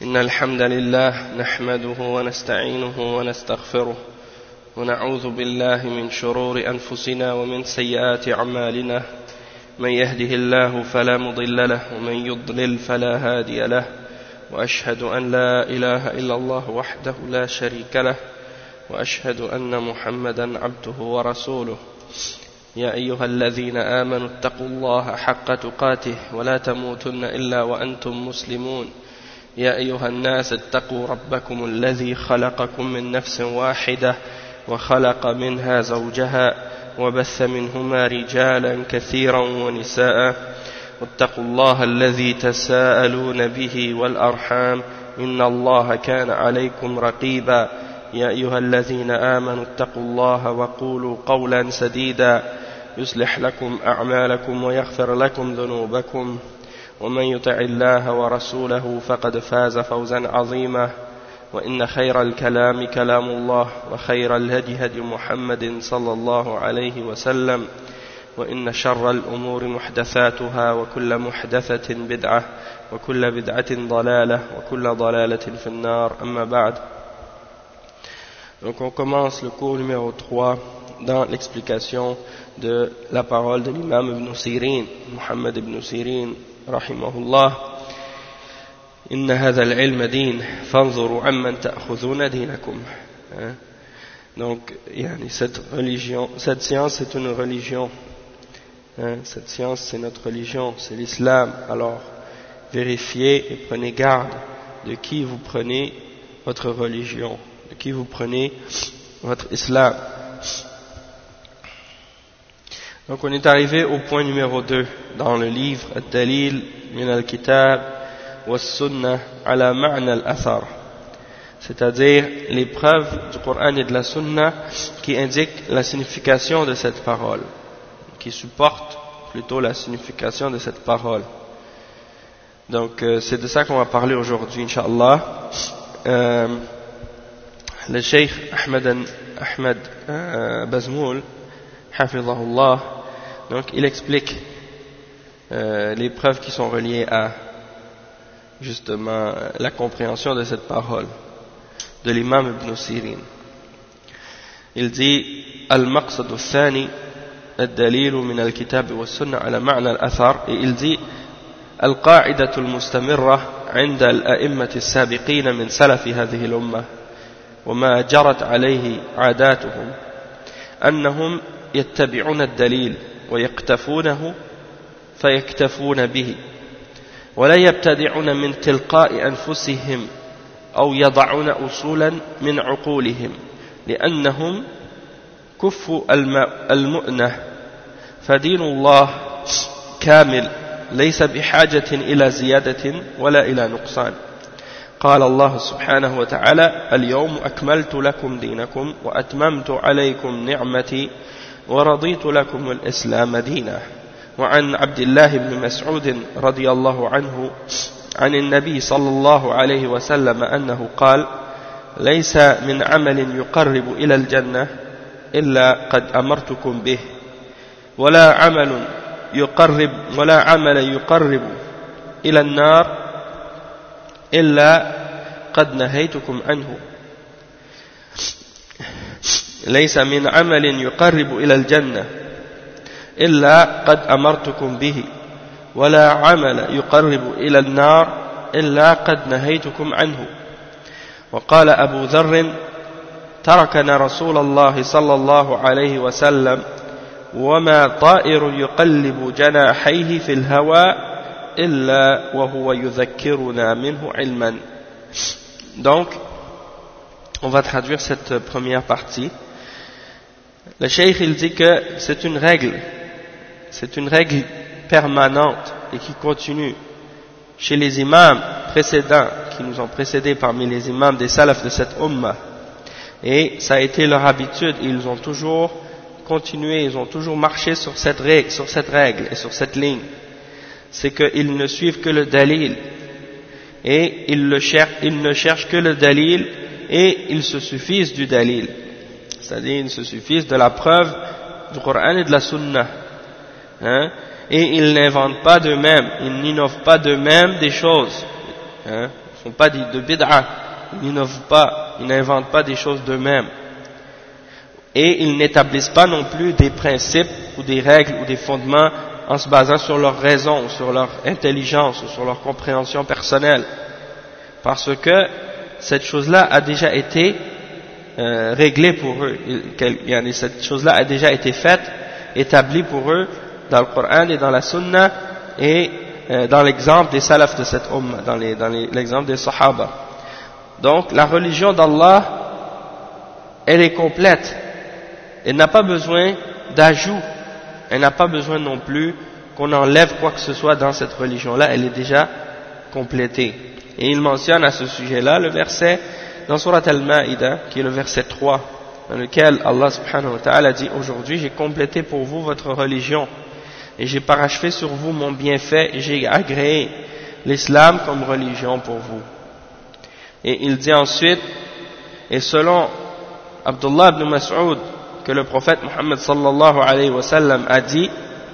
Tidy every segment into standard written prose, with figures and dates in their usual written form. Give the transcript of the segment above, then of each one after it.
إن الحمد لله نحمده ونستعينه ونستغفره ونعوذ بالله من شرور أنفسنا ومن سيئات أعمالنا من يهده الله فلا مضل له ومن يضلل فلا هادي له وأشهد أن لا إله إلا الله وحده لا شريك له وأشهد أن محمدا عبده ورسوله يا أيها الذين آمنوا اتقوا الله حق تقاته ولا تموتن إلا وأنتم مسلمون يا أيها الناس اتقوا ربكم الذي خلقكم من نفس واحدة وخلق منها زوجها وبث منهما رجالا كثيرا ونساء واتقوا الله الذي تساءلون به والأرحام إن الله كان عليكم رقيبا يا أيها الذين آمنوا اتقوا الله وقولوا قولا سديدا يصلح لكم أعمالكم ويغفر لكم ذنوبكم ومن يطع الله ورسوله فقد فاز فوزا عظيما وإن خير الكلام كلام الله وخير الهدي هدي محمد صلى الله عليه وسلم وإن شر الأمور محدثاتها وكل محدثة بدعة وكل بدعة ضلالة وكل ضلالة في النار أما بعد. Donc on commence le cours numéro 3 dans l'explication de la parole de l'imam Ibn Sirin, Muhammad Ibn Sirin رحمه الله. إن هذا العلم دين فانظروا عمن تأخذون دينكم. Donc cette science c'est une religion. Cette science c'est notre religion, c'est l'islam. Alors vérifiez et prenez garde de qui vous prenez votre religion, de qui vous prenez votre islam. Donc on est arrivé au point numéro 2 dans le livre Ad-Dalil min al-Kitab wa Sunnah ala ma'na al-Athar, c'est-à-dire les preuves du Coran et de la Sunna qui indiquent la signification de cette parole, qui supportent plutôt la signification de cette parole. Donc c'est de ça qu'on va parler aujourd'hui, Inch'Allah. Le Cheikh Ahmed Bazmoul, Hafizahullah, donc il explique les preuves qui sont reliées à justement la compréhension de cette parole de l'imam Ibn Sirin. Il dit Al-Maqsad al-Thani الدليل من الكتاب والسنة على معنى الأثر. Et il dit القاعدة المستمرة عند الأئمة السابقين من سلف هذه الأمة وما جرت عليه عاداتهم أنهم يتبعون الدليل ويقتفونه فيكتفون به ولا يبتدعون من تلقاء أنفسهم أو يضعون أصولا من عقولهم لأنهم كفوا المؤنة فدين الله كامل ليس بحاجة إلى زيادة ولا إلى نقصان. قال الله سبحانه وتعالى اليوم أكملت لكم دينكم وأتممت عليكم نعمتي ورضيت لكم الإسلام دينا. وعن عبد الله بن مسعود رضي الله عنه عن النبي صلى الله عليه وسلم أنه قال ليس من عمل يقرب إلى الجنة إلا قد أمرتكم به ولا عمل يقرب إلى النار إلا قد نهيتكم عنه. ليس من عمل يقرب إلى الجنة إلا قد أمرتكم به ولا عمل يقرب إلى النار إلا قد نهيتكم عنه. وقال أبو ذر تركنا رسول الله صلى الله عليه وسلم وما طائر يقلب جناحيه في الهواء إلا وهو يذكرنا منه علما. Donc on va traduire cette première partie. Le cheikh il dit que c'est une règle permanente et qui continue chez les imams précédents qui nous ont précédés parmi les imams des salafs de cette ummah, et ça a été leur habitude, ils ont toujours continué, ils ont toujours marché sur cette règle et sur cette ligne, c'est qu'ils ne suivent que le dalil et ils ne cherchent que le dalil et ils se suffisent du dalil, c'est-à-dire ils se suffisent de la preuve du Coran et de la Sunna, et ils n'inventent pas d'eux-mêmes, ils n'innovent pas d'eux-mêmes des choses, font pas de bid'a, ils n'innovent pas, ils n'inventent pas des choses d'eux-mêmes. Et ils n'établissent pas non plus des principes ou des règles ou des fondements en se basant sur leur raison, ou sur leur intelligence, ou sur leur compréhension personnelle. Parce que cette chose-là a déjà été réglée pour eux. Cette chose-là a déjà été faite, établie pour eux dans le Coran et dans la Sunna et dans l'exemple des salafs de cette umma, dans l'exemple des sahaba. Donc la religion d'Allah, elle est complète. Elle n'a pas besoin d'ajout. Elle n'a pas besoin non plus qu'on enlève quoi que ce soit dans cette religion-là. Elle est déjà complétée. Et il mentionne à ce sujet-là le verset dans Surat Al-Ma'ida, qui est le verset 3, dans lequel Allah subhanahu wa ta'ala dit: aujourd'hui j'ai complété pour vous votre religion et j'ai parachevé sur vous mon bienfait et j'ai agréé l'islam comme religion pour vous. Et il dit ensuite, et selon Abdullah ibn Mas'ud, que le prophète Muhammad sallallahu alayhi wa sallam a dit: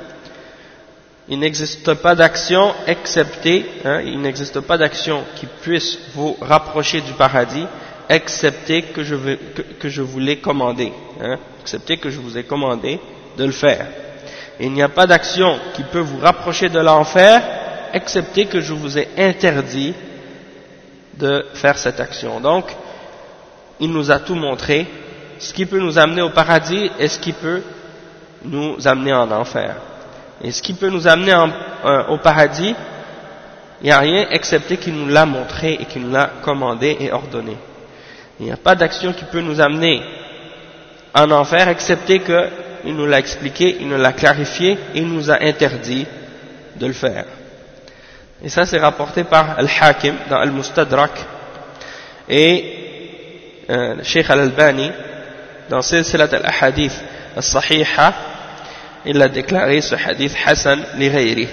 il n'existe pas d'action excepté, il n'existe pas d'action qui puisse vous rapprocher du paradis, excepté que je vous l'ai commandé, excepté que je vous ai commandé de le faire. Et il n'y a pas d'action qui peut vous rapprocher de l'enfer, excepté que je vous ai interdit de faire cette action. Donc, il nous a tout montré, ce qui peut nous amener au paradis et ce qui peut nous amener en enfer. Et ce qui peut nous amener au paradis, il n'y a rien excepté qu'il nous l'a montré et qu'il nous l'a commandé et ordonné. Il n'y a pas d'action qui peut nous amener en enfer excepté qu'il nous l'a expliqué, il nous l'a clarifié et il nous a interdit de le faire. Et ça c'est rapporté par Al-Hakim dans Al-Mustadrak et Cheikh Al-Albani dans Silsilat Al-Ahadith Al-Sahiha. Il a déclaré ce hadith Hassan li ghayri,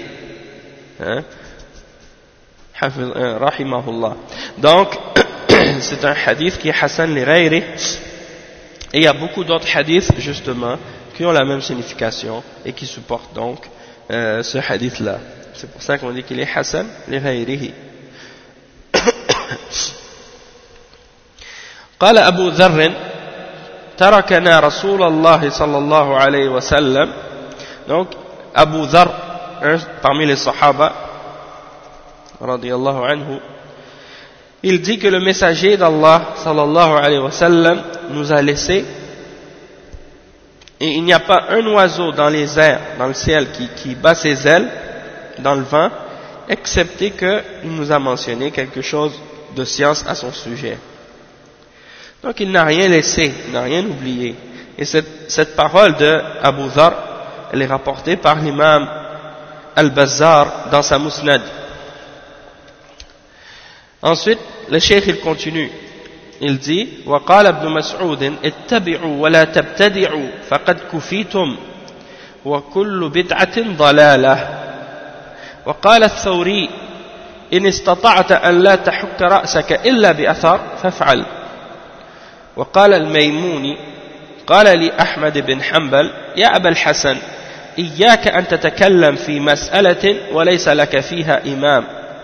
rahimahullah. Donc c'est un hadith qui est Hassan li ghayri, et il y a beaucoup d'autres hadiths justement qui ont la même signification et qui supportent donc ce hadith là. C'est pour ça qu'on dit qu'il est Hassan li ghayrihi. قال أبو ذر تركنا رسول الله صلى الله عليه وسلم. Donc, Abu Dharr, parmi les Sahaba, radiyallahu anhu, il dit que le messager d'Allah, sallallahu alayhi wa sallam, nous a laissé, et il n'y a pas un oiseau dans les airs, dans le ciel, qui bat ses ailes dans le vent, excepté qu'il nous a mentionné quelque chose de science à son sujet. Donc, il n'a rien laissé, il n'a rien oublié. Et cette parole de Abu Dharr, elle est rapportée par l'imam Al-Bazzar dans sa Musnad. Ensuite, le cheikh il continue. Il dit: وقال ابن مسعود اتبعوا ولا تبتدعوا فقد كفيتم وكل بدعة ضلالة. وقال الثوري: إن استطعت أن لا تحك رأسك إلا بأثر فافعل. وقال الميموني: قال لي أحمد بن حنبل: يا أبا الحسن إياك أن تتكلم في مسألة وليس لك فيها إمام.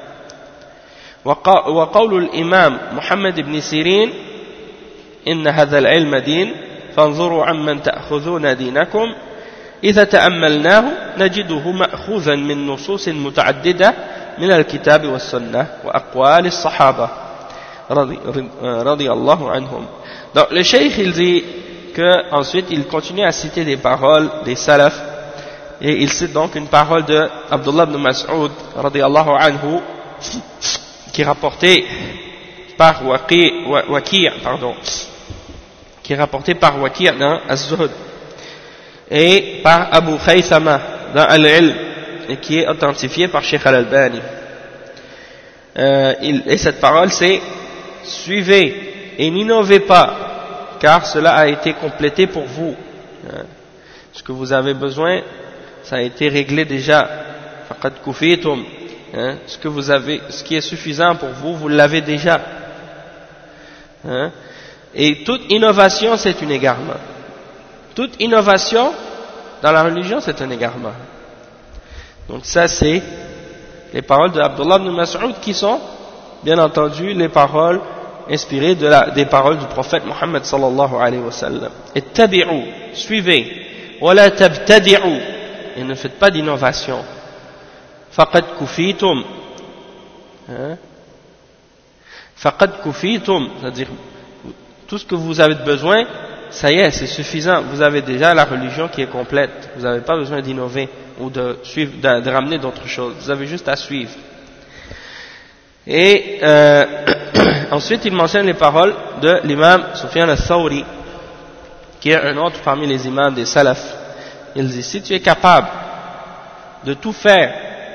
وقول الإمام محمد بن سيرين: إن هذا العلم دين فانظروا عمن تأخذون دينكم. إذا تأملناه نجده مأخوذا من نصوص متعددة من الكتاب والسنة وأقوال الصحابة رضي الله عنهم. Donc le cheikh il dit que ensuite il continue à citer des paroles des salafs, et il cite donc une parole de Abdullah ibn Mas'ud radiyallahu anhu qui est rapportée par Waki' qui est rapportée par Waki' dans Az-Zuhd et par Abu Khaythama dans Al-Ilm, et qui est authentifiée par Cheikh Al-Albani. Et cette parole c'est: suivez et n'innovez pas, car cela a été complété pour vous. Ce que vous avez besoin, ça a été réglé déjà. Faqad kufitum. Ce qui est suffisant pour vous, vous l'avez déjà. Et toute innovation, c'est un égarement. Toute innovation dans la religion, c'est un égarement. Donc ça, c'est les paroles de Abdullah ibn Mas'ud qui sont bien entendu les paroles inspirées des paroles du prophète Mohammed sallallahu alayhi wa sallam. Ittabi'u, suivez, wala tabtadi'u, et ne faites pas d'innovation. Faqad kufitum, faqad kufitum, c'est-à-dire tout ce que vous avez besoin, ça y est, c'est suffisant. Vous avez déjà la religion qui est complète. Vous n'avez pas besoin d'innover ou de suivre, de ramener d'autres choses. Vous avez juste à suivre. Et ensuite, il mentionne les paroles de l'imam Sufyan al-Thawri, qui est un autre parmi les imams des salafs. Il dit, si tu es capable de tout faire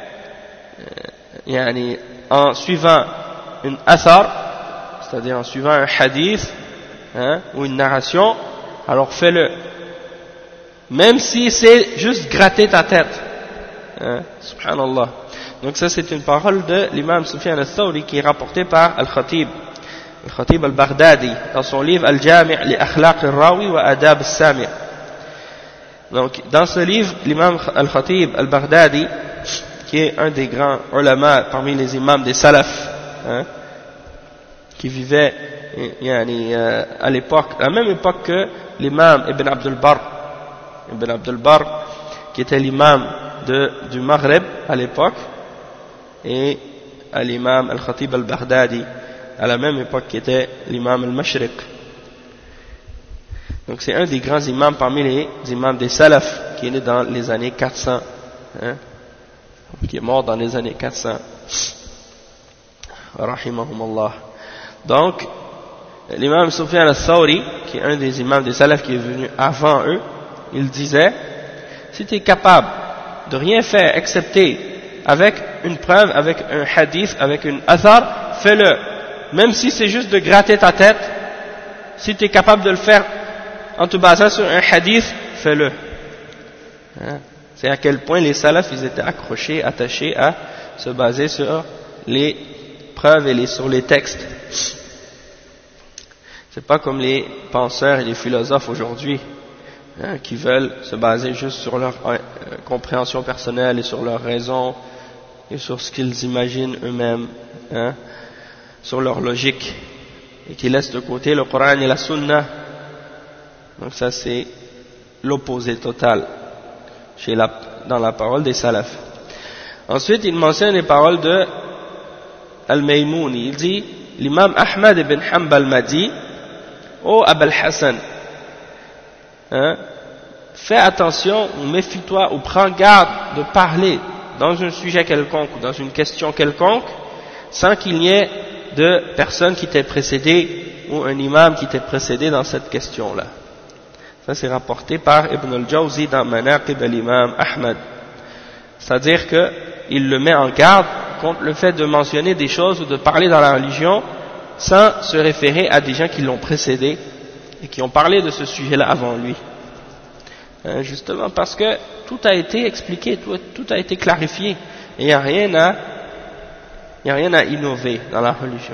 en suivant une athar, c'est-à-dire en suivant un hadith ou une narration, alors fais-le. Même si c'est juste gratter ta tête. Subhanallah. Donc ça c'est une parole de l'imam Sufyan al-Thawri qui est rapportée par Al-Khatib al-Baghdadi dans son livre Al-Jami' li Akhlaq al-Rawi wa Adab al-Sami'. Donc dans ce livre, l'imam Al-Khatib al-Baghdadi, qui est un des grands ulama parmi les imams des salafs, qui vivait à l'époque, à la même époque que l'imam Ibn Abdul Barr, qui était l'imam du Maghreb à l'époque, et à l'imam Al-Khatib al-Baghdadi à la même époque qui était l'imam al-Mashriq. Donc c'est un des grands imams parmi les imams des salafs qui est né dans les années 400, qui est mort dans les années 400. Rahimahumallah. Donc l'imam Sufyan al-Thawri, qui est un des imams des salafs qui est venu avant eux, il disait, si tu es capable de rien faire excepté avec une preuve, avec un hadith, avec une athar, fais-le. Même si c'est juste de gratter ta tête, si tu es capable de le faire en te basant sur un hadith, fais-le. C'est à quel point les salafs, ils étaient accrochés, attachés à se baser sur les preuves et sur les textes. C'est pas comme les penseurs et les philosophes aujourd'hui, qui veulent se baser juste sur leur compréhension personnelle et sur leur raison et sur ce qu'ils imaginent eux-mêmes, sur leur logique, et qui laissent de côté le Coran et la Sunna. Donc ça c'est l'opposé total dans la parole des salafs. Ensuite il mentionne les paroles de Al-Maymouni. Il dit, l'imam Ahmad ibn Hanbal m'a dit, ô Abul Hassan, fais attention ou méfie-toi ou prends garde de parler dans un sujet quelconque ou dans une question quelconque sans qu'il n'y ait de personne qui t'ait précédé ou un imam qui t'ait précédé dans cette question-là. Ça c'est rapporté par Ibn al-Jawzi dans Manaqib al-Imam Ahmad. C'est-à-dire qu'il le met en garde contre le fait de mentionner des choses ou de parler dans la religion sans se référer à des gens qui l'ont précédé et qui ont parlé de ce sujet-là avant lui. Justement parce que tout a été expliqué, tout a été clarifié, et il n'y a rien à innover dans la religion.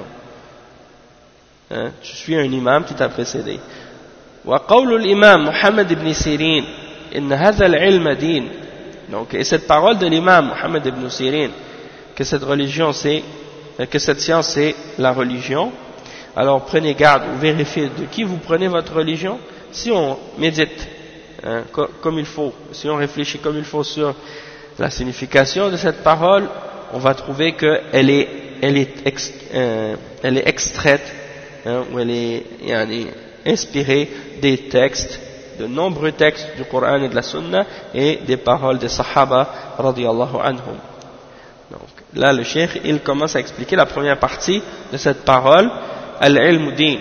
Tu suis un imam qui t'a précédé. وقول الإمام محمد بن سيرين إن هذا العلم دين. Donc, et cette parole de l'imam Muhammad ibn Sirin, que cette science c'est la religion, alors prenez garde ou vérifiez de qui vous prenez votre religion. Si on médite comme il faut, si on réfléchit comme il faut sur la signification de cette parole, on va trouver qu'elle est extraite, ou elle est inspirée des textes, de nombreux textes du Coran et de la Sunna et des paroles des Sahaba radiyallahu anhum. Donc là le cheikh il commence à expliquer la première partie de cette parole, al-ilm din.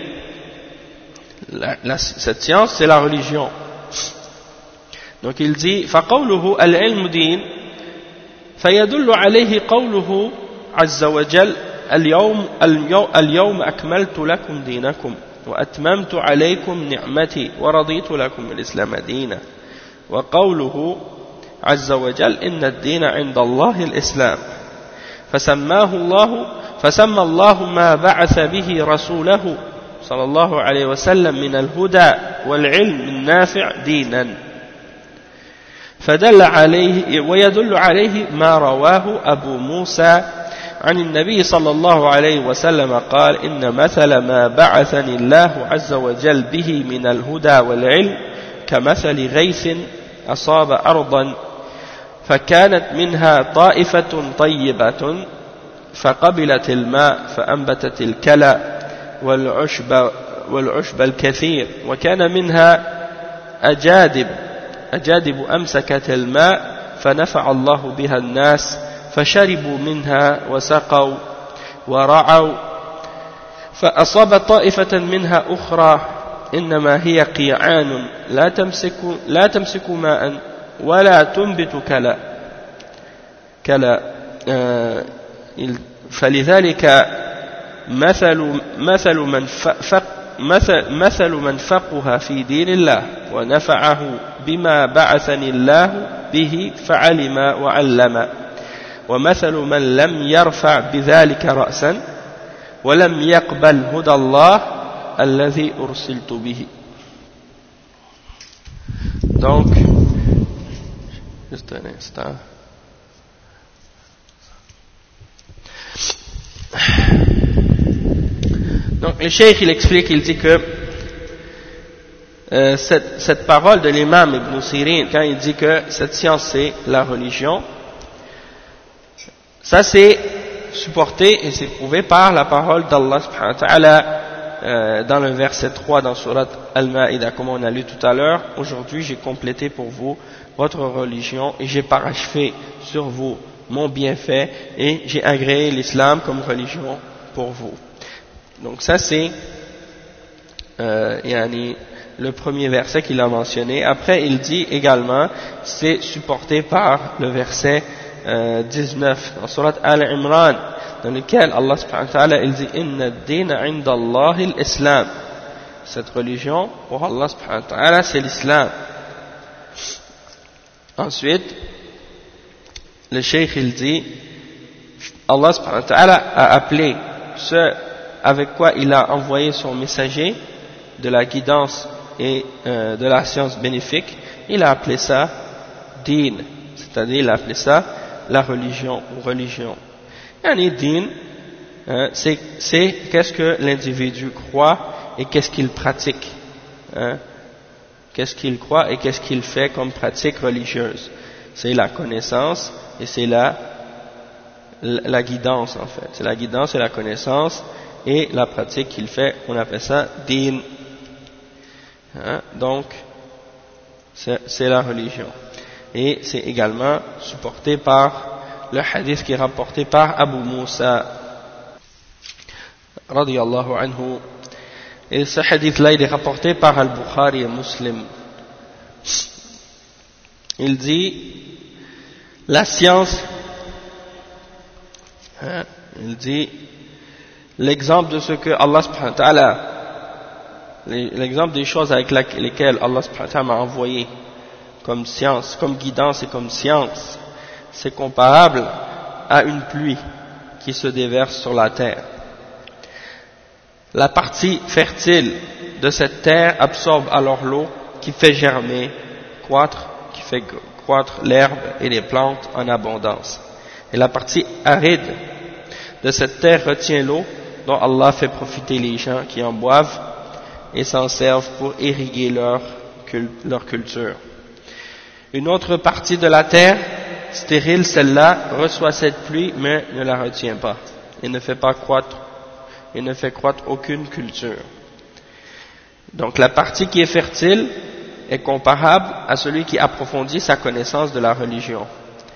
Cette science c'est la religion. Donc il dit فقوله العلم دين فيدل عليه قوله عز وجل اليوم أكملت لكم دينكم وأتممت عليكم نعمتي ورضيت لكم الإسلام دينا. وقوله عز وجل إن الدين عند الله الإسلام فسمى الله ما بعث به رسوله صلى الله عليه وسلم من الهدى والعلم النافع دينا. فدل عليه ويدل عليه ما رواه أبو موسى عن النبي صلى الله عليه وسلم قال إن مثل ما بعثني الله عز وجل به من الهدى والعلم كمثل غيث أصاب أرضا فكانت منها طائفة طيبة فقبلت الماء فأنبتت الكلى والعشب الكثير وكان منها أجادب أمسكت الماء فنفع الله بها الناس فشربوا منها وسقوا ورعوا فأصاب طائفة منها أخرى إنما هي قيعان لا تمسك ماء ولا تنبت كلا فلذلك مثل من فقه في دين الله ونفعه بما بعثني الله به فعلم وعلم ومثل من لم يرفع بذلك رأسا ولم يقبل هدى الله الذي أرسلت به. Donc, juste un instant. Donc le cheikh il explique, il dit que cette parole de l'imam Ibn Sirin, quand il dit que cette science c'est la religion, ça c'est supporté et c'est prouvé par la parole d'Allah subhanahu wa ta'ala dans le verset 3 dans Surat Al-Ma'ida, comme on a lu tout à l'heure. Aujourd'hui j'ai complété pour vous votre religion et j'ai parachevé sur vous mon bienfait et j'ai agréé l'islam comme religion pour vous. Donc ça c'est le premier verset qu'il a mentionné. Après il dit également, c'est supporté par le verset 19 dans Surat Al-Imran, dans lequel Allah subhanahu wa ta'ala il dit Inna ad-dina 'inda Allahi al-Islam. Cette religion pour Allah subhanahu wa ta'ala c'est l'islam. Ensuite le cheikh il dit Allah subhanahu wa ta'ala a appelé ce avec quoi il a envoyé son messager de la guidance et de la science bénéfique, il a appelé ça din, c'est-à-dire il a appelé ça la religion ou religion. Yani din, c'est qu'est-ce que l'individu croit et qu'est-ce qu'il pratique, qu'est-ce qu'il croit et qu'est-ce qu'il fait comme pratique religieuse. C'est la connaissance et c'est la guidance en fait. C'est la guidance et la connaissance et la pratique qu'il fait, on appelle ça din. Donc c'est la religion. Et c'est également supporté par le hadith qui est rapporté par Abu Moussa radiyallahu anhu. Et ce hadith-là il est rapporté par Al-Bukhari et Muslim. Il dit la science, il dit l'exemple de ce que Allah subhanahu wa ta'ala, l'exemple des choses avec lesquelles Allah subhanahu wa ta'ala m'a envoyé comme science, comme guidance et comme science, c'est comparable à une pluie qui se déverse sur la terre. La partie fertile de cette terre absorbe alors l'eau qui fait germer, qui fait croître l'herbe et les plantes en abondance. Et la partie aride de cette terre retient l'eau dont Allah fait profiter les gens qui en boivent et s'en servent pour irriguer leur culture. Une autre partie de la terre, stérile, celle-là, reçoit cette pluie mais ne la retient pas et ne fait croître aucune culture. Donc la partie qui est fertile est comparable à celui qui approfondit sa connaissance de la religion.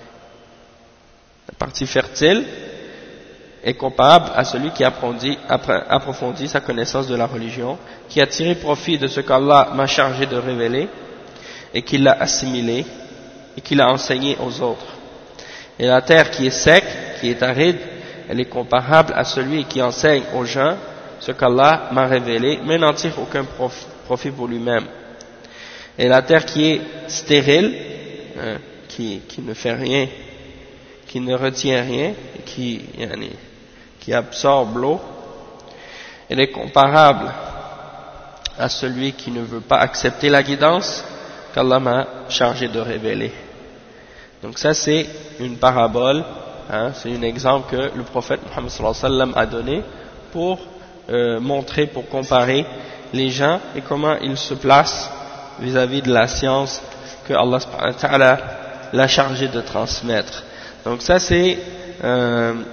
La partie fertile est comparable à celui qui approfondit sa connaissance de la religion, qui a tiré profit de ce qu'Allah m'a chargé de révéler et qui l'a assimilé et qui l'a enseigné aux autres. Et la terre qui est sec, qui est aride, elle est comparable à celui qui enseigne aux gens ce qu'Allah m'a révélé, mais n'en tire aucun profit pour lui-même. Et la terre qui est stérile, qui ne fait rien, qui ne retient rien, qui absorbe l'eau, elle est comparable à celui qui ne veut pas accepter la guidance qu'Allah m'a chargé de révéler. Donc ça c'est une parabole hein, c'est un exemple que le prophète Muhammad sallallahu alayhi wa sallam a donné pour montrer, pour comparer les gens et comment ils se placent vis-à-vis de la science que Allah subhanahu wa ta'ala l'a chargé de transmettre. Donc ça c'est un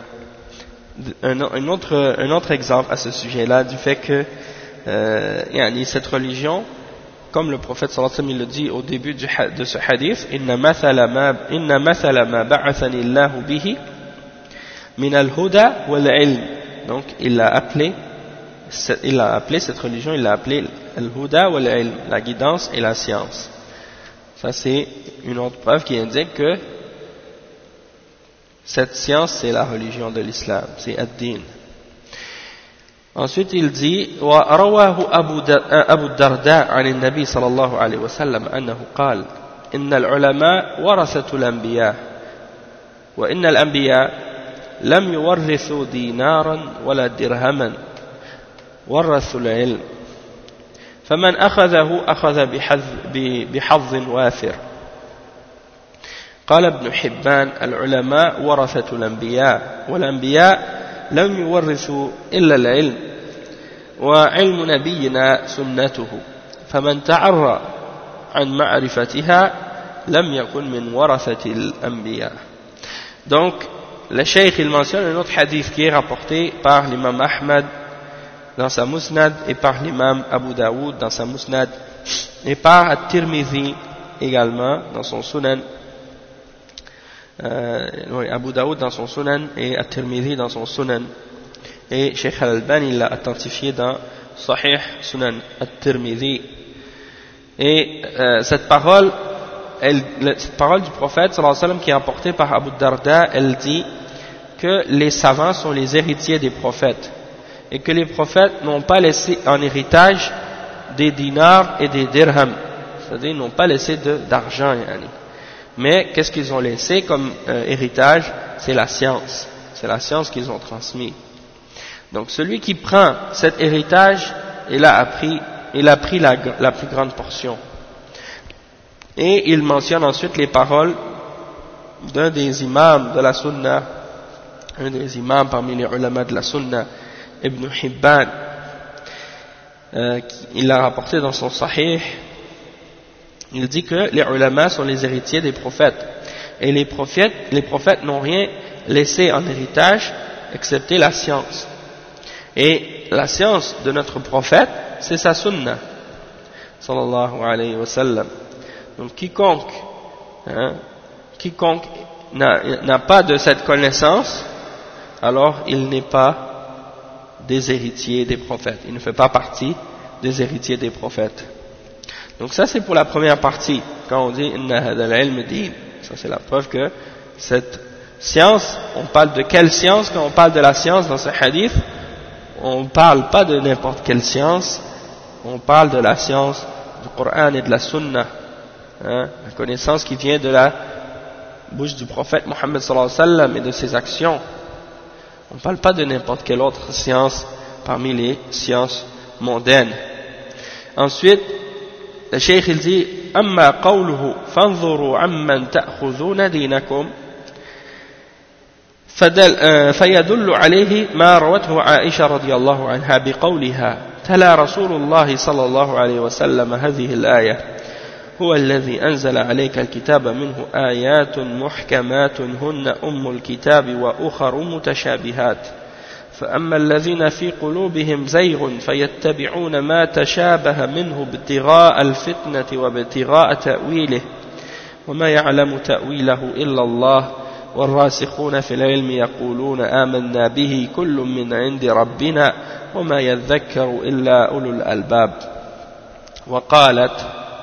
autre exemple à ce sujet-là du fait que cette religion, comme le prophète sallallahu alayhi wa sallam il le dit au début de ce hadith, inna mathala ma ba'athani Allahu bihi min al-huda wal-ilm. Donc il a appelé cette religion, il l'a appelé al-huda wal-ilm, la guidance et la science. Ça c'est une autre preuve qui indique que cette science c'est la religion de l'islam, c'est ad-din. Ensuite il dit ورواه أبو الدرداء عن النبي صلى الله عليه وسلم أنه قال إن العلماء ورثة الأنبياء وإن الأنبياء لم يورثوا دينارا ولا درهما ورثوا العلم فمن أخذه أخذ بحظ وافر. قال ابن حبان العلماء ورثة الأنبياء والأنبياء لم يورثوا إلا العلم وعلم نبينا سنته فمن تعرى عن معرفتها لم يكن من ورثة الأنبياء. Donc le cheikh il mentionne un autre hadith qui est rapporté par l'imam Ahmad dans sa Musnad et par l'imam Abu Daoud dans sa Musnad et par At-Tirmidhi également dans son Sunan, Abu Daoud dans son Sunan et At-Tirmidhi dans son Sunan, et Cheikh Al-Albani l'a authentifié dans Sahih Sunan At-Tirmidhi. Et cette parole du prophète sallallahu alayhi wa sallam qui est apportée par Abu Darda, elle dit que les savants sont les héritiers des prophètes et que les prophètes n'ont pas laissé en héritage des dinars et des dirhams, c'est-à-dire ils n'ont pas laissé d'argent, mais qu'est-ce qu'ils ont laissé comme héritage? C'est la science qu'ils ont transmis. Donc celui qui prend cet héritage, il a pris la plus grande portion. Et il mentionne ensuite les paroles d'un des imams de la Sunna, un des imams parmi les ulama de la Sunna, Ibn Hibban. Il l'a rapporté dans son Sahih. Il dit que les ulama sont les héritiers des prophètes. Et les prophètes n'ont rien laissé en héritage excepté la science. Et la science de notre prophète, c'est sa Sunna, sallallahu alayhi wa sallam. Donc quiconque n'a pas de cette connaissance, alors il n'est pas des héritiers des prophètes. Il ne fait pas partie des héritiers des prophètes. Donc ça c'est pour la première partie. Quand on dit inna hadal ilm din, ça c'est la preuve que cette science, on parle de quelle science? Quand on parle de la science dans ce hadith, on ne parle pas de n'importe quelle science, on parle de la science du Coran et de la Sunna. La connaissance qui vient de la bouche du prophète Muhammad sallallahu alayhi wa sallam et de ses actions. On ne parle pas de n'importe quelle autre science parmi les sciences mondaines. Ensuite, le cheikh il dit amma qawluhu fanzuru amman ta'khudhuna dinakum فيدل عليه ما روته عائشة رضي الله عنها بقولها تلا رسول الله صلى الله عليه وسلم هذه الآية هو الذي أنزل عليك الكتاب منه آيات محكمات هن أم الكتاب وأخر متشابهات فأما الذين في قلوبهم زيغ فيتبعون ما تشابه منه ابتغاء الفتنة وابتغاء تأويله وما يعلم تأويله إلا الله والراسخون في العلم يقولون آمنا به كل من عند ربنا وما يذكر إلا أولو الألباب. وقالت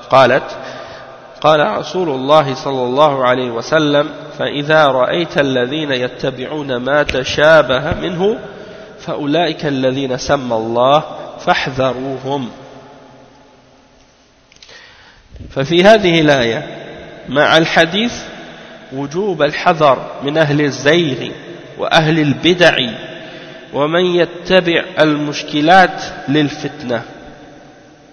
قال رسول الله صلى الله عليه وسلم فإذا رأيت الذين يتبعون ما تشابه منه فأولئك الذين سمى الله فاحذروهم. ففي هذه الآية مع الحديث وجوب الحذر من أهل الزيغ وأهل البدع ومن يتبع المشكلات للفتنة.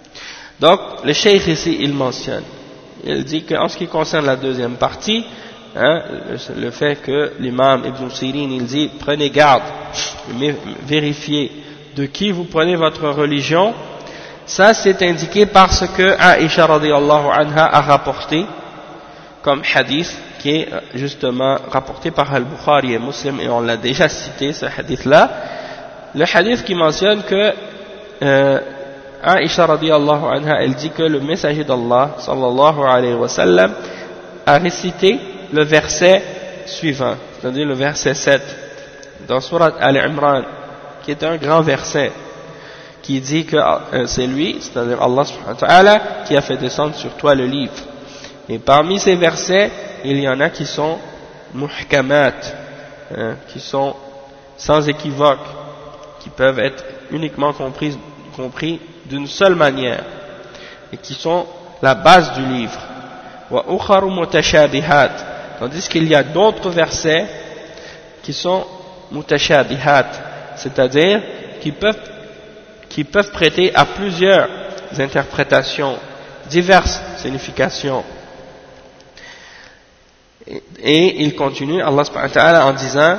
Donc le cheikh ici il mentionne, il dit qu'en ce qui concerne la deuxième partie, hein, le fait que l'imam Ibn Sirin il dit prenez garde, vérifiez de qui vous prenez votre religion, ça c'est indiqué parce que Aïcha radiyallahu anha a rapporté comme hadith qui est justement rapporté par Al-Bukhari et Muslim, et on l'a déjà cité ce hadith là, le hadith qui mentionne que Aïcha radiyallahu anha elle dit que le messager d'Allah sallallahu alayhi wa sallam a récité le verset suivant, c'est-à-dire le verset 7 dans Surat Al-Imran, qui est un grand verset qui dit que c'est lui, c'est-à-dire Allah subhanahu wa ta'ala, qui a fait descendre sur toi le livre. Et parmi ces versets, il y en a qui sont muhkamat, hein, qui sont sans équivoque, qui peuvent être uniquement compris d'une seule manière, et qui sont la base du livre. Wa ukharu mutashabihat, tandis qu'il y a d'autres versets qui sont mutashabihat, c'est-à-dire qui peuvent prêter à plusieurs interprétations, diverses significations. Et il continue, Allah subhanahu wa ta'ala, en disant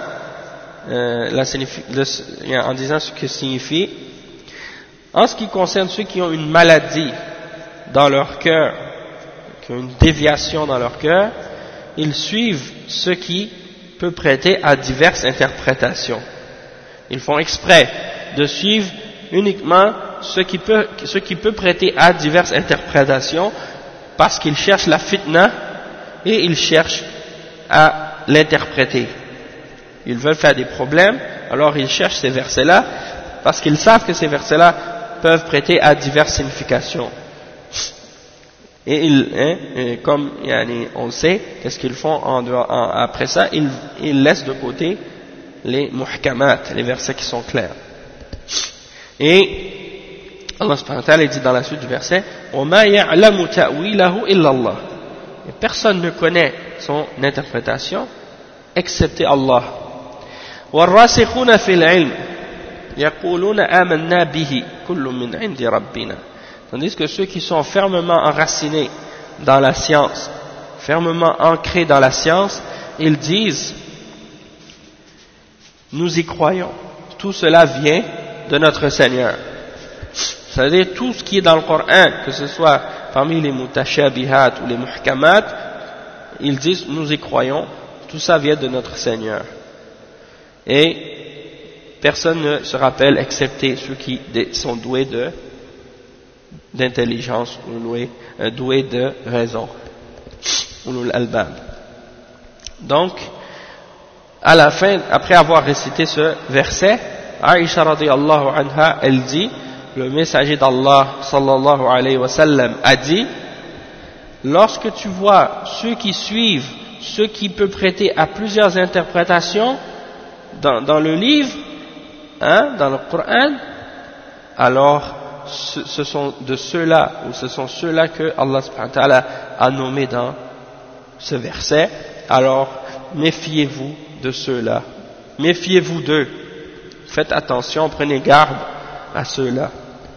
ce que signifie, en ce qui concerne ceux qui ont une maladie dans leur cœur, qui ont une déviation dans leur cœur, ils suivent ce qui peut prêter à diverses interprétations. Ils font exprès de suivre uniquement ce qui peut prêter à diverses interprétations, parce qu'ils cherchent la fitna et ils cherchent à l'interpréter. Ils veulent faire des problèmes, alors ils cherchent ces versets-là, parce qu'ils savent que ces versets-là peuvent prêter à diverses significations. Et comme on le sait, qu'est-ce qu'ils font après ça, ils laissent de côté les muhkamat, les versets qui sont clairs. Et Allah subhanahu wa ta'ala dit dans la suite du verset, وَمَا يَعْلَمُ تَأْوِيلَهُ إِلَّا اللَّهُ, et personne ne connaît son interprétation excepté Allah. وَالرَّاسِخُونَ فِي الْعِلْمِ يَقُولُونَ آمَنَّا بِهِ كُلٌّ مِّنْ عِنْدِ رَبِّنَا, tandis que ceux qui sont fermement enracinés dans la science, fermement ancrés dans la science, ils disent nous y croyons, tout cela vient de notre Seigneur. C'est-à-dire tout ce qui est dans le Coran, que ce soit parmi les mutashabihat ou les muhkamat, ils disent nous y croyons, tout ça vient de notre Seigneur. Et personne ne se rappelle excepté ceux qui sont doués d'intelligence ou doués de raison. Ulul albab. Donc, à la fin, après avoir récité ce verset, Aïcha radiyallahu anha, elle dit, le messager d'Allah sallallahu alayhi wa sallam a dit, lorsque tu vois ceux qui suivent ce qui peut prêter à plusieurs interprétations dans le livre, dans le Coran, alors ce sont de ceux-là, ou ce sont ceux-là que Allah subhanahu wa ta'ala a nommés dans ce verset, alors méfiez-vous de ceux-là, méfiez-vous d'eux, faites attention, prenez garde à ceux-là.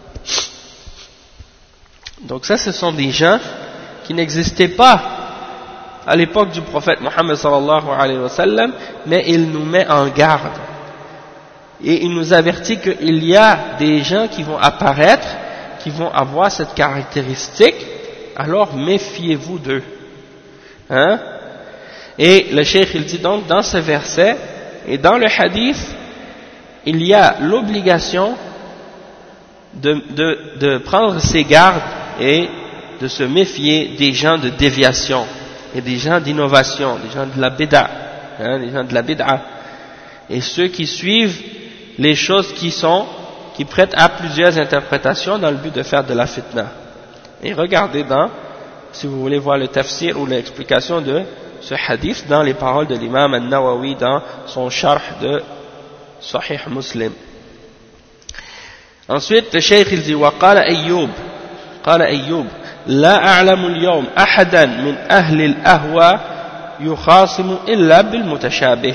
Donc ça, ce sont des gens qui n'existaient pas à l'époque du prophète Mohammed sallallahu alayhi wa sallam, mais il nous met en garde. Et il nous avertit qu'il y a des gens qui vont apparaître, qui vont avoir cette caractéristique, alors méfiez-vous d'eux. Et le cheikh il dit donc dans ce verset, et dans le hadith, il y a l'obligation de prendre ses gardes et de se méfier des gens de déviation et des gens d'innovation, des gens de la bid'a, des gens de la bid'a, et ceux qui suivent les choses qui prêtent à plusieurs interprétations dans le but de faire de la fitna. Et regardez si vous voulez voir le tafsir ou l'explication de ce hadith dans les paroles de l'imam An-Nawawi dans son sharh de Sahih Muslim. Ensuite, le cheikh il dit وقال أيوب لا أعلم اليوم أحدا من أهل الأهواء يخاصم إلا بالمتشابه.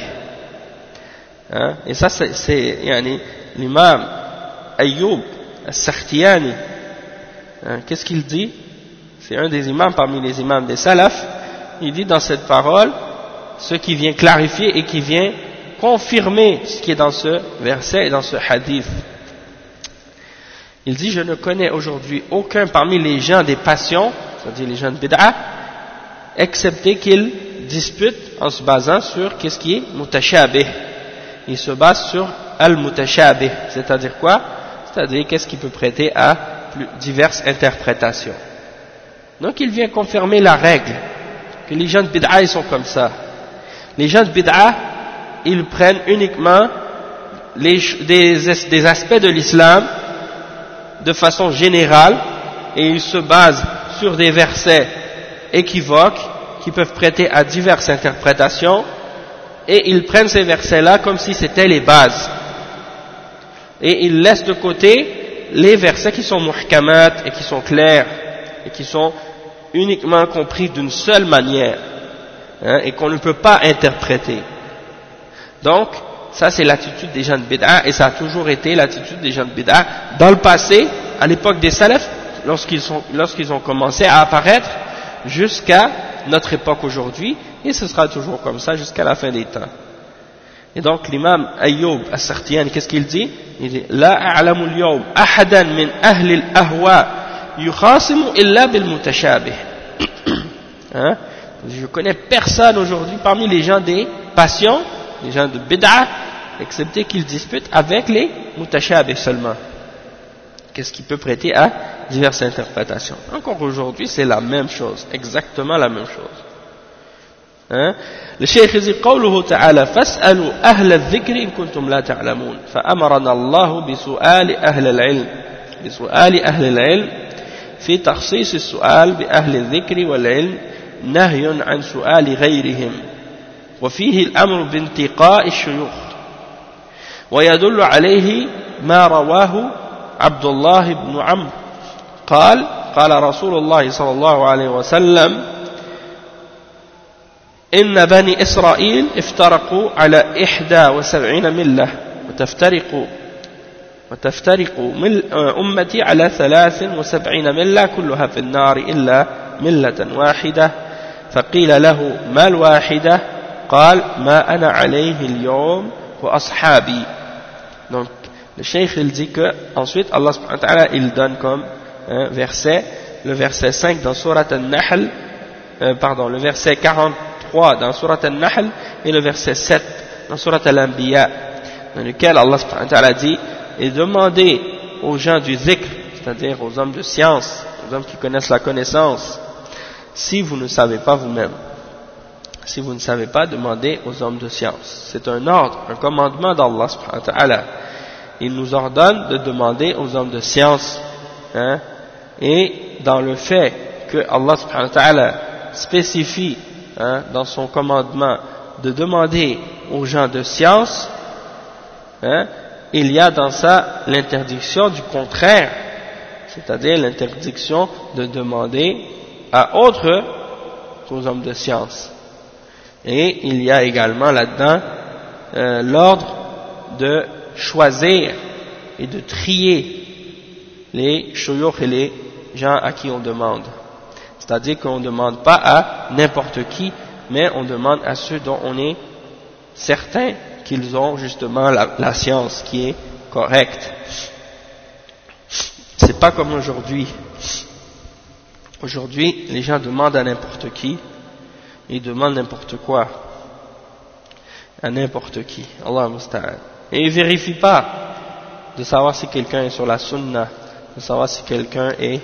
Et ça c'est l'imam Ayyub As-Sakhtiyani. Qu'est-ce qu'il dit? C'est un des imams parmi les imams des salaf. Il dit dans cette parole, ce qui vient clarifier et qui vient confirmer ce qui est dans ce verset et dans ce hadith. Il dit, je ne connais aujourd'hui aucun parmi les gens des passions, c'est-à-dire les gens de bid'a, excepté qu'ils disputent en se basant sur qu'est-ce qui est mutashabih. Ils se basent sur al-mutashabih, c'est-à-dire quoi? C'est-à-dire qu'est-ce qui peut prêter à diverses interprétations. Donc il vient confirmer la règle, que les gens de bid'a ils sont comme ça. Les gens de bid'a, ils prennent uniquement des aspects de l'islam de façon générale et ils se basent sur des versets équivoques qui peuvent prêter à diverses interprétations et ils prennent ces versets-là comme si c'était les bases. Et ils laissent de côté les versets qui sont muhkamat et qui sont clairs et qui sont uniquement compris d'une seule manière, hein, et qu'on ne peut pas interpréter. Donc, ça c'est l'attitude des gens de bid'a et ça a toujours été l'attitude des gens de bid'a dans le passé, à l'époque des salafs, lorsqu'ils ont commencé à apparaître jusqu'à notre époque aujourd'hui, et ce sera toujours comme ça jusqu'à la fin des temps. Et donc l'imam Ayyub as-Sakhtiyani, qu'est-ce qu'il dit? Il dit La a'lamu al-yawm ahadan min ahli al-ahwa yukhasimu illa bil mutashabih. Hein? Je connais personne aujourd'hui parmi les gens des passions, les gens de bid'a, excepté qu'ils disputent avec les mutashabih seulement. Qu'est-ce qui peut prêter à diverses interprétations. Encore aujourd'hui, c'est la même chose, exactement la même chose. Hein? Le Cheikh dit قوله تعالى فاسألوا أهل الذكر إن كنتم لا تعلمون فأمرنا الله بسؤال أهل العلم في تخصيص السؤال بأهل الذكر والعلم نهي عن سؤال غيرهم وفيه الأمر بانتقاء الشيوخ ويدل عليه ما رواه عبد الله بن عمرو قال رسول الله صلى الله عليه وسلم إن بني إسرائيل افترقوا على 71 ملة وتفترق أمتي على 73 ملة كلها في النار إلا ملة واحدة فقيل له ما الواحدة قال ما أنا عليه اليوم وأصحابي. Donc le cheikh il dit que ensuite Allah subhanahu wa ta'ala il donne comme verset le verset 5 dans Surat An-Nahl, le verset 43 dans Surat An-Nahl et le verset 7 dans Surat Al-Anbiya, dans lequel Allah subhanahu wa ta'ala dit et demandez aux gens du dhikr, c'est-à-dire aux hommes de science, aux hommes qui connaissent la connaissance, si vous ne savez pas vous-même. Si vous ne savez pas, demandez aux hommes de science. C'est un ordre, un commandement d'Allah subhanahu wa ta'ala. Il nous ordonne de demander aux hommes de science, hein, et dans le fait que Allah subhanahu wa ta'ala spécifie, hein, dans son commandement de demander aux gens de science, hein, il y a dans ça l'interdiction du contraire, c'est-à-dire l'interdiction de demander à autres qu'aux hommes de science. Et il y a également là-dedans l'ordre de choisir et de trier les shuyukh et les gens à qui on demande. C'est-à-dire qu'on ne demande pas à n'importe qui, mais on demande à ceux dont on est certain qu'ils ont justement la science qui est correcte. C'est pas comme aujourd'hui. Aujourd'hui, les gens demandent à n'importe qui, ils demandent n'importe quoi à n'importe qui. Allah musta'an. Et ils ne vérifient pas de savoir si quelqu'un est sur la sunna, de savoir si quelqu'un est